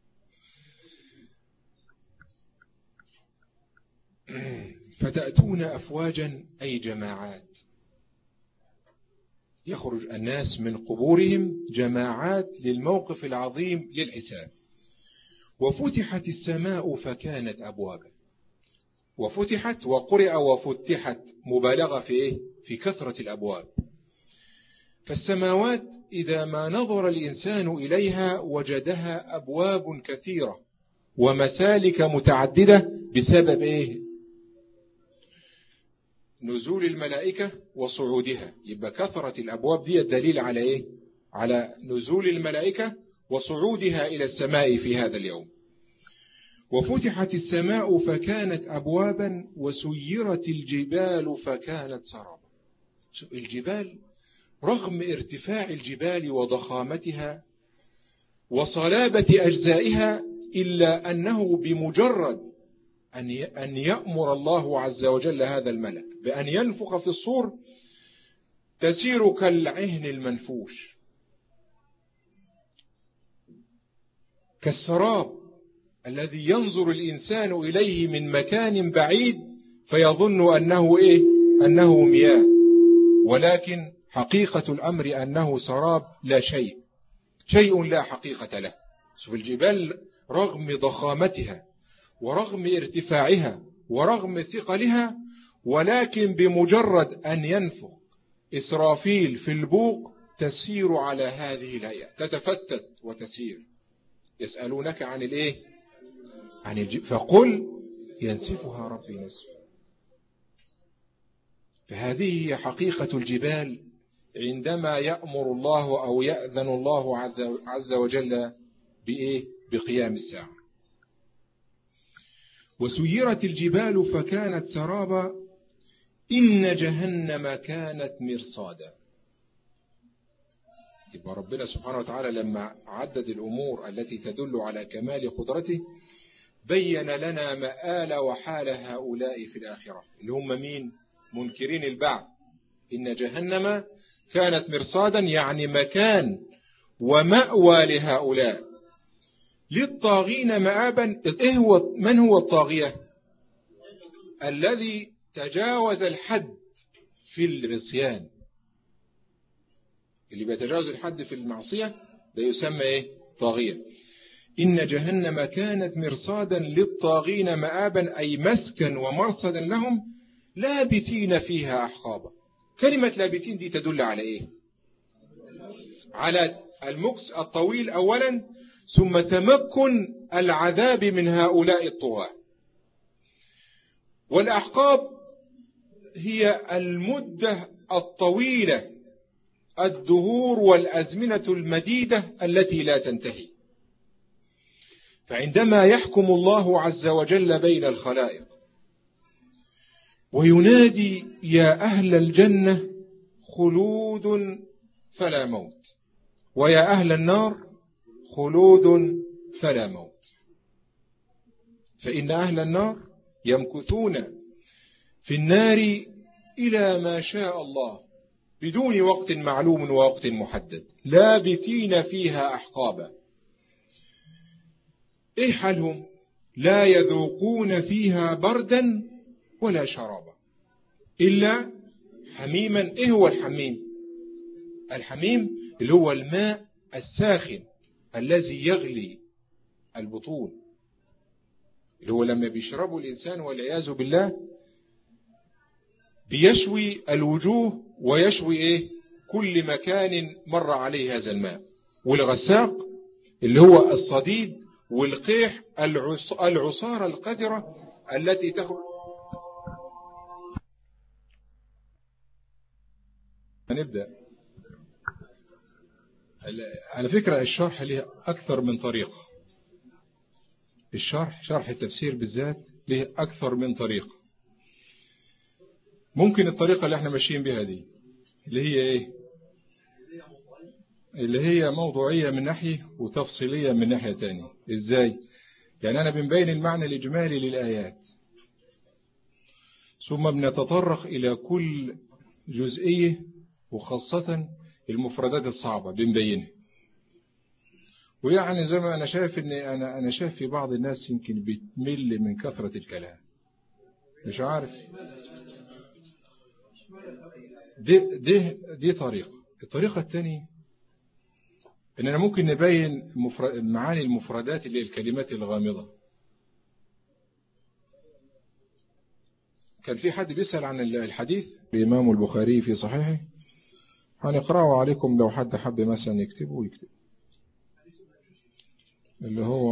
فتأتون أفواجا أي جماعات، يخرج الناس من قبورهم جماعات للموقف العظيم للحساب. وفتحت السماء فكانت أبوابا، وفتحت وقرئ وفتحت مبالغة في إيه؟ في كثرة الأبواب. فالسماوات إذا ما نظر الإنسان إليها وجدها أبواب كثيرة ومسالك متعددة بسبب إيه؟ نزول الملائكة وصعودها. يبقى كثرة الأبواب دي الدليل على إيه؟ على نزول الملائكة وصعودها إلى السماء في هذا اليوم. وفتحت السماء فكانت أبوابا وسيرت الجبال فكانت سرابا. الجبال رغم ارتفاع الجبال وضخامتها وصلابة أجزائها إلا أنه بمجرد أن يأمر الله عز وجل هذا الملك بأن ينفخ في الصور تسير كالعهن المنفوش، كالسراب الذي ينظر الإنسان إليه من مكان بعيد فيظن أنه إيه؟ أنه مياه، ولكن حقيقة الأمر أنه سراب لا شيء، شيء لا حقيقة له. شوف الجبال رغم ضخامتها ورغم ارتفاعها ورغم ثقلها، ولكن بمجرد أن ينفخ إسرافيل في البوق تسير على هذه الهيئة، تتفتت وتسير. يسألونك عن الإيه؟ عن الجبال فقل ينسفها ربي نسفا. فهذه هي حقيقة الجبال عندما يأمر الله أو يأذن الله عز وجل بإيه؟ بقيام الساعة. وسيرت الجبال فكانت سرابا إن جهنم كانت مرصادا. يبقى ربنا سبحانه وتعالى لما عدد الأمور التي تدل على كمال قدرته بين لنا مآل وحال هؤلاء في الآخرة اللي هم مين؟ منكرين البعث. إن جهنم كانت مرصادا يعني مكان ومأوى لهؤلاء، للطاغين مآبا. إيه هو من هو الطاغية؟ الذي تجاوز الحد في العصيان. اللي بيتجاوز الحد في المعصية ده يسمى إيه؟ طاغية. إن جهنم كانت مرصادا للطاغين مآبا أي مسكن ومرصدا لهم لابثين فيها أحقابا. كلمة لابثين دي تدل على إيه؟ على المكس الطويل أولا، ثم تمكن العذاب من هؤلاء الطغاة. والأحقاب هي المدة الطويلة، الدهور والأزمنة المديدة التي لا تنتهي. فعندما يحكم الله عز وجل بين الخلائق وينادي يا أهل الجنة خلود فلا موت، ويا أهل النار خلود فلا موت، فإن أهل النار يمكثون في النار إلى ما شاء الله بدون وقت معلوم ووقت محدد، لابثين فيها أحقابا. إيه حالهم؟ لا يذوقون فيها بردا ولا شرابا إلا حميما. إيه هو الحميم؟ الحميم اللي هو الماء الساخن الذي يغلي البطون، اللي هو لما بيشربه الإنسان والعياذ بالله بيشوي الوجوه ويشوي إيه؟ كل مكان مر عليه هذا الماء. والغساق اللي هو الصديد والقيح العصارة القذرة التي تخرج. هنبدأ. على فكرة الشرح له أكثر من طريقة، الشرح شرح التفسير بالذات له أكثر من طريقة. ممكن الطريقة اللي احنا ماشيين بها دي اللي هي ايه؟ اللي هي موضوعية من ناحية وتفصيلية من ناحية تانية. ازاي؟ يعني أنا بنبين المعنى الإجمالي للآيات، ثم بنتطرق إلى كل جزئية، وخاصة المفردات الصعبة بنبينها. ويعني زي ما أنا شايف إن أنا أنا شايف في بعض الناس يمكن بتمل من كثرة الكلام، مش عارف. دي دي دي طريقة. الطريقة الثانية إننا ممكن نبين معاني المفردات اللي الكلمات الغامضة. كان في حد بيسأل عن الحديث الإمام البخاري في صحيحه، هنقرأه عليكم لو حد حب مثلا يكتبه يكتب، اللي هو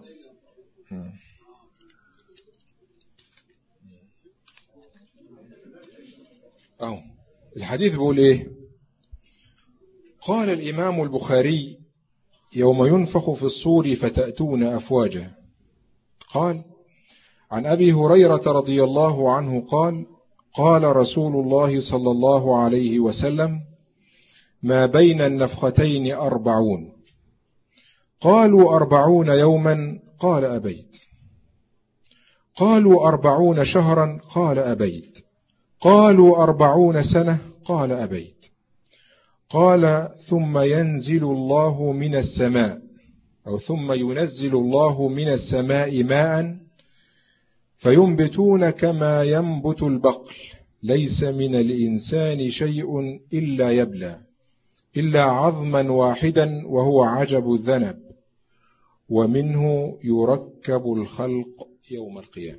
أهو الحديث بيقول إيه؟ قال الإمام البخاري: يوم ينفخ في الصور فتأتون أفواجا. قال: عن أبي هريرة رضي الله عنه قال: قال رسول الله صلى الله عليه وسلم: ما بين النفختين أربعون. قالوا: أربعون يوما؟ قال: أبيت. قالوا: أربعون شهرا؟ قال: أبيت. قالوا: أربعون سنة؟ قال: أبيت. قال: ثم ينزل الله من السماء أو ثم ينزل الله من السماء ماء فينبتون كما ينبت البقل، ليس من الإنسان شيء إلا يبلى إلا عظما واحدا وهو عجب الذنب، ومنه يركب الخلق يوم القيامة.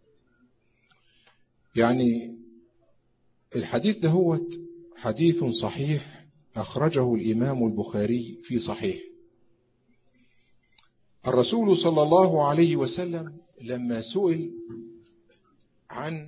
يعني الحديث ده هو حديث صحيح أخرجه الإمام البخاري في صحيح. الرسول صلى الله عليه وسلم لما سئل عن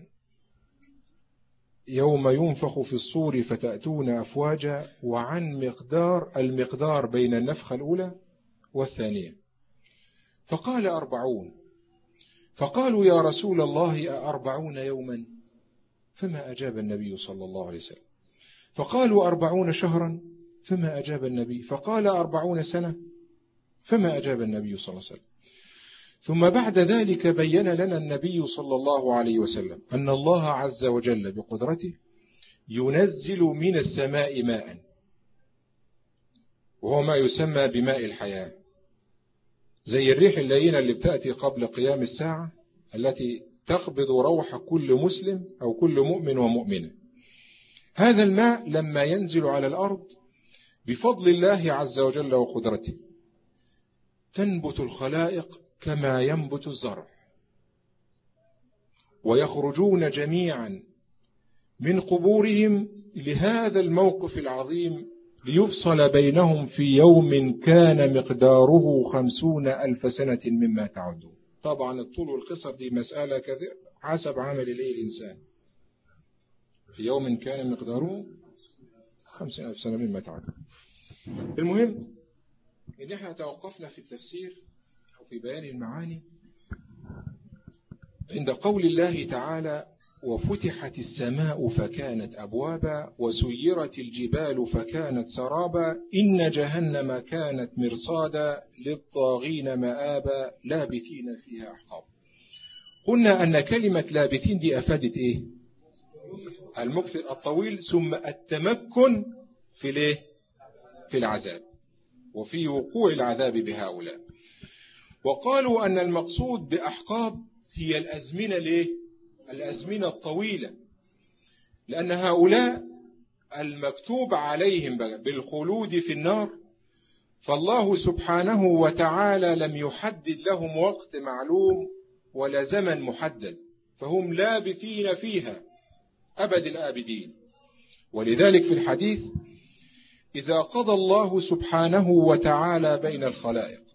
يوم ينفخ في الصور فتأتون أفواجا وعن مقدار المقدار بين النفخة الأولى والثانية، فقال: أربعون. فقالوا: يا رسول الله أربعون يوما؟ فما أجاب النبي صلى الله عليه وسلم. فقالوا: أربعون شهرا؟ فما أجاب النبي. فقال: أربعون سنة؟ فما أجاب النبي صلى الله عليه وسلم. ثم بعد ذلك بين لنا النبي صلى الله عليه وسلم أن الله عز وجل بقدرته ينزل من السماء ماء، وهو ما يسمى بماء الحياة، زي الريح اللينة اللي بتأتي قبل قيام الساعة التي تقبض روح كل مسلم أو كل مؤمن ومؤمنة. هذا الماء لما ينزل على الأرض بفضل الله عز وجل وقدرته تنبت الخلائق كما ينبت الزرع، ويخرجون جميعا من قبورهم لهذا الموقف العظيم ليفصل بينهم في يوم كان مقداره خمسون ألف سنة مما تعدون. طبعا الطول والقصر دي مسألة كثير حسب عمل الإيه الإنسان. في يوم كان مقداره خمسين ألف سنة مما تعدون. المهم إن احنا توقفنا في التفسير أو في بيان المعاني عند قول الله تعالى: وفتحت السماء فكانت أبوابا وسيرت الجبال فكانت سرابا إن جهنم كانت مرصادا للطاغين مآبا لابثين فيها أحقابا. قلنا أن كلمة لابثين دي أفادت إيه؟ المكث الطويل، ثم التمكن في الإيه؟ في العذاب وفي وقوع العذاب بهؤلاء. وقالوا أن المقصود بأحقاب هي الأزمنة ليه؟ الأزمنة الطويلة، لأن هؤلاء المكتوب عليهم بالخلود في النار، فالله سبحانه وتعالى لم يحدد لهم وقت معلوم ولا زمن محدد، فهم لابثين فيها أبد الآبدين. ولذلك في الحديث: إذا قضى الله سبحانه وتعالى بين الخلائق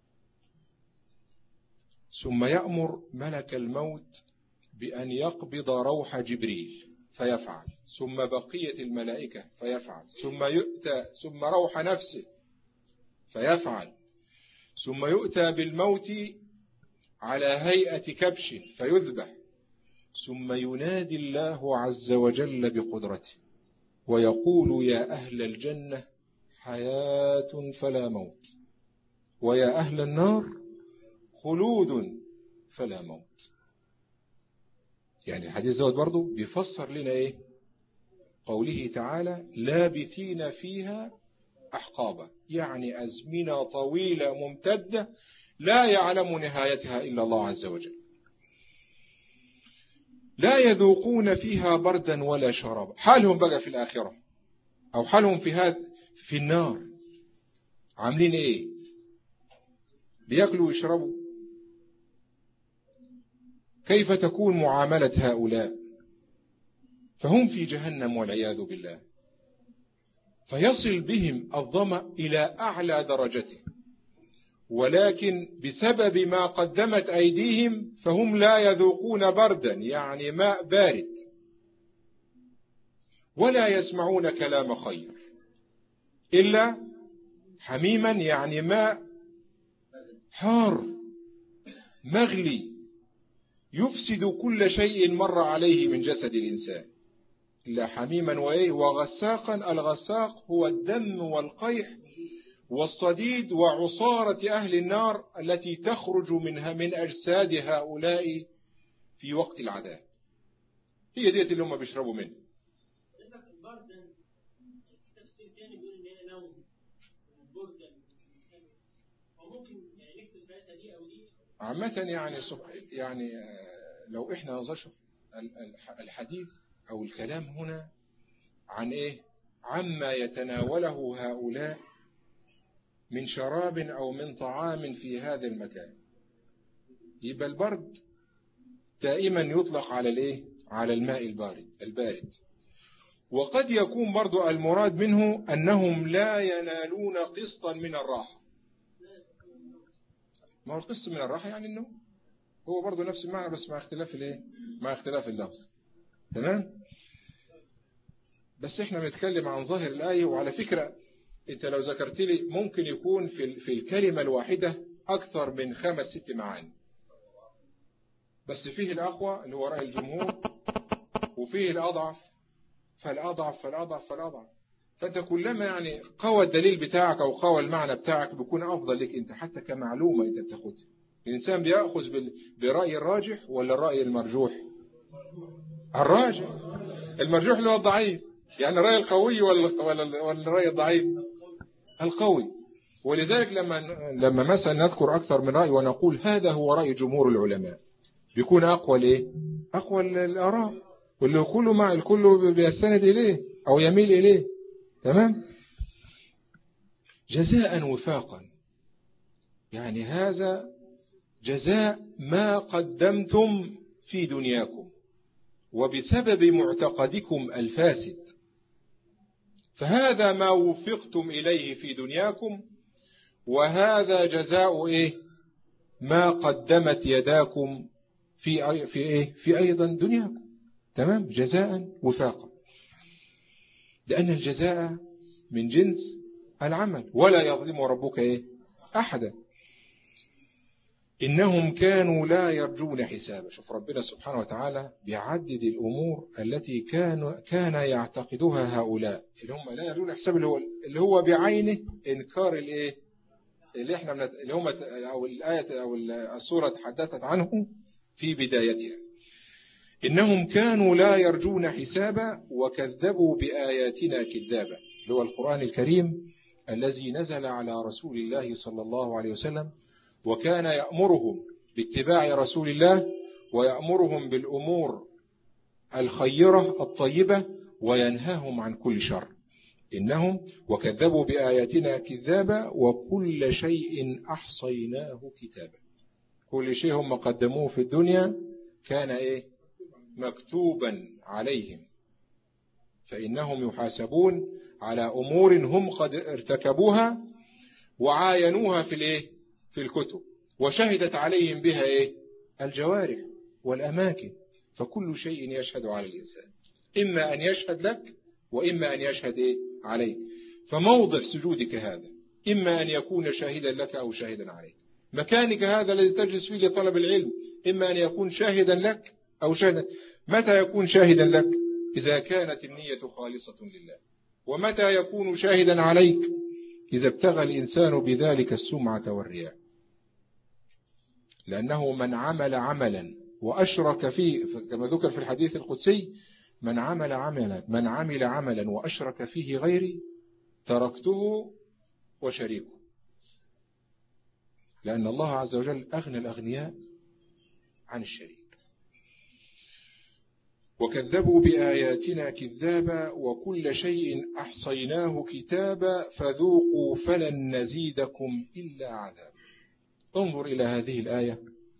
ثم يأمر ملك الموت بأن يقبض روح جبريل فيفعل، ثم بقية الملائكة فيفعل، ثم يؤتى ثم روح نفسه فيفعل، ثم يؤتى بالموت على هيئة كبش فيذبح، ثم ينادي الله عز وجل بقدرته ويقول يا أهل الجنة حياة فلا موت، ويا أهل النار خلود فلا موت. يعني الحديث دوت برضو بيفسر لنا ايه قوله تعالى لابثين فيها أحقابا، يعني أزمنة طويلة ممتدة لا يعلم نهايتها إلا الله عز وجل. لا يذوقون فيها بردا ولا شرابا. حالهم بقى في الآخرة أو حالهم في هذا في النار عاملين ايه؟ بيأكلوا ويشربوا. كيف تكون معاملة هؤلاء؟ فهم في جهنم والعياذ بالله، فيصل بهم الظمأ إلى أعلى درجته، ولكن بسبب ما قدمت أيديهم فهم لا يذوقون بردا يعني ماء بارد، ولا يسمعون كلام خير إلا حميما يعني ماء حار مغلي يفسد كل شيء مر عليه من جسد الإنسان، إلا حميما وإيه وغساقا. الغساق هو الدم والقيح والصديد وعصارة أهل النار التي تخرج منها من أجساد هؤلاء في وقت العذاب، هي ديت اللي هم بيشربوا منه. عامة يعني يعني لو احنا نظرش الحديث أو الكلام هنا عن إيه عما يتناوله هؤلاء من شراب أو من طعام في هذا المكان، يبقى البرد دائما يطلق على الإيه على الماء البارد البارد. وقد يكون برضو المراد منه أنهم لا ينالون قسطا من الراحة. ما هو القسط من الراحة يعني النوم، هو برضو نفس المعنى بس مع اختلاف الايه مع اختلاف اللفظ. تمام. بس احنا بنتكلم عن ظاهر الآية. وعلى فكرة انت لو ذكرت لي ممكن يكون في في الكلمة الواحدة أكثر من خمس ست معاني، بس فيه الأقوى اللي هو رأي الجمهور، وفيه الأضعف فالأضعف فالأضعف فالأضعف. فأنت كلما يعني قوى الدليل بتاعك أو قوى المعنى بتاعك بيكون أفضل لك أنت حتى كمعلومة أنت بتاخدها. الإنسان بيأخذ برأي الراجح ولا الرأي المرجوح؟ الراجح. المرجوح اللي هو الضعيف، يعني الرأي القوي ولا ولا ولا الرأي الضعيف؟ القوي. ولذلك لما لما مثلا نذكر أكثر من رأي ونقول هذا هو رأي جمهور العلماء بيكون أقوى ليه؟ أقوى الآراء، واللي كله مع الكل بيستند إليه أو يميل إليه. تمام. جزاء وفاقا، يعني هذا جزاء ما قدمتم في دنياكم وبسبب معتقدكم الفاسد، فهذا ما وفقتم إليه في دنياكم، وهذا جزاء إيه ما قدمت يداكم في في إيه في أيضا دنياكم. تمام. جزاء وفاقا، لأن الجزاء من جنس العمل ولا يظلم ربك إيه أحدا. إنهم كانوا لا يرجون حسابا. شوف ربنا سبحانه وتعالى بيعدد الأمور التي كان كان يعتقدها هؤلاء اللي هم لا يرجون حسابا، اللي هو اللي هو بعينه إنكار الإيه اللي احنا منت... اللي هم أو الآية أو السورة تحدثت عنه في بدايتها. إنهم كانوا لا يرجون حسابا وكذبوا بآياتنا كذابا، اللي هو القرآن الكريم الذي نزل على رسول الله صلى الله عليه وسلم، وكان يأمرهم باتباع رسول الله ويأمرهم بالأمور الخيرة الطيبة وينهاهم عن كل شر. إنهم وكذبوا بآياتنا كذابا وكل شيء أحصيناه كتابا. كل شيء هم قدموه في الدنيا كان إيه مكتوبا عليهم، فإنهم يحاسبون على أمور هم قد ارتكبوها وعاينوها في الإيه في الكتب، وشهدت عليهم بها إيه الجوارح والأماكن. فكل شيء يشهد على الإنسان، إما أن يشهد لك وإما أن يشهد إيه عليك. فموضع سجودك هذا إما أن يكون شاهدا لك أو شاهدا عليك. مكانك هذا الذي تجلس فيه لطلب العلم إما أن يكون شاهدا لك أو شاهدا. متى يكون شاهدا لك؟ إذا كانت النية خالصة لله. ومتى يكون شاهدا عليك؟ إذا ابتغى الإنسان بذلك السمعة والرياء. لأنه من عمل عملا وأشرك فيه، كما ذكر في الحديث القدسي: من عمل عملا من عمل عملا وأشرك فيه غيري تركته وشريكه. لأن الله عز وجل أغنى الأغنياء عن الشريك. وكذبوا بآياتنا كذابا وكل شيء أحصيناه كتابا فذوقوا فلن نزيدكم إلا عذابا. انظر إلى هذه الآية،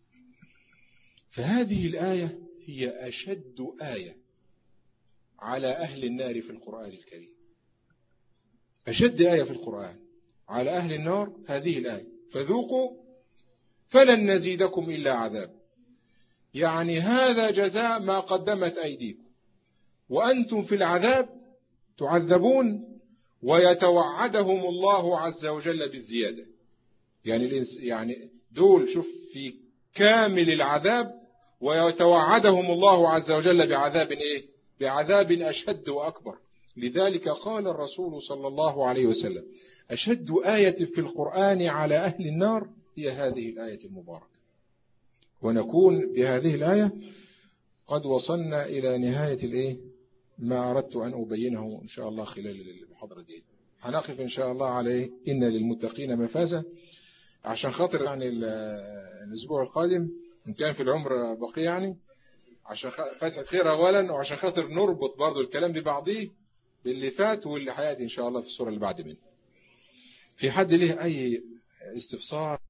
فهذه الآية هي أشد آية على أهل النار في القرآن الكريم. أشد آية في القرآن على أهل النار هذه الآية: فذوقوا فلن نزيدكم إلا عذاب. يعني هذا جزاء ما قدمت أيديكم، وأنتم في العذاب تعذبون، ويتوعدهم الله عز وجل بالزيادة. يعني يعني دول شوف في كامل العذاب، ويتوعدهم الله عز وجل بعذاب إيه؟ بعذاب أشد وأكبر. لذلك قال الرسول صلى الله عليه وسلم: أشد آية في القرآن على أهل النار هي هذه الآية المباركة. ونكون بهذه الآية قد وصلنا إلى نهاية الإيه ما أردت أن أبينه إن شاء الله خلال المحاضرة دي. هنقف إن شاء الله عليه إن للمتقين مفازة، عشان خاطر يعني الأسبوع القادم إن كان في العمر بقية، يعني عشان فتحة خير أولا، وعشان خاطر نربط برضو الكلام ببعضيه باللي فات واللي حياتي إن شاء الله في السورة اللي بعد منه. في حد له أي استفسار؟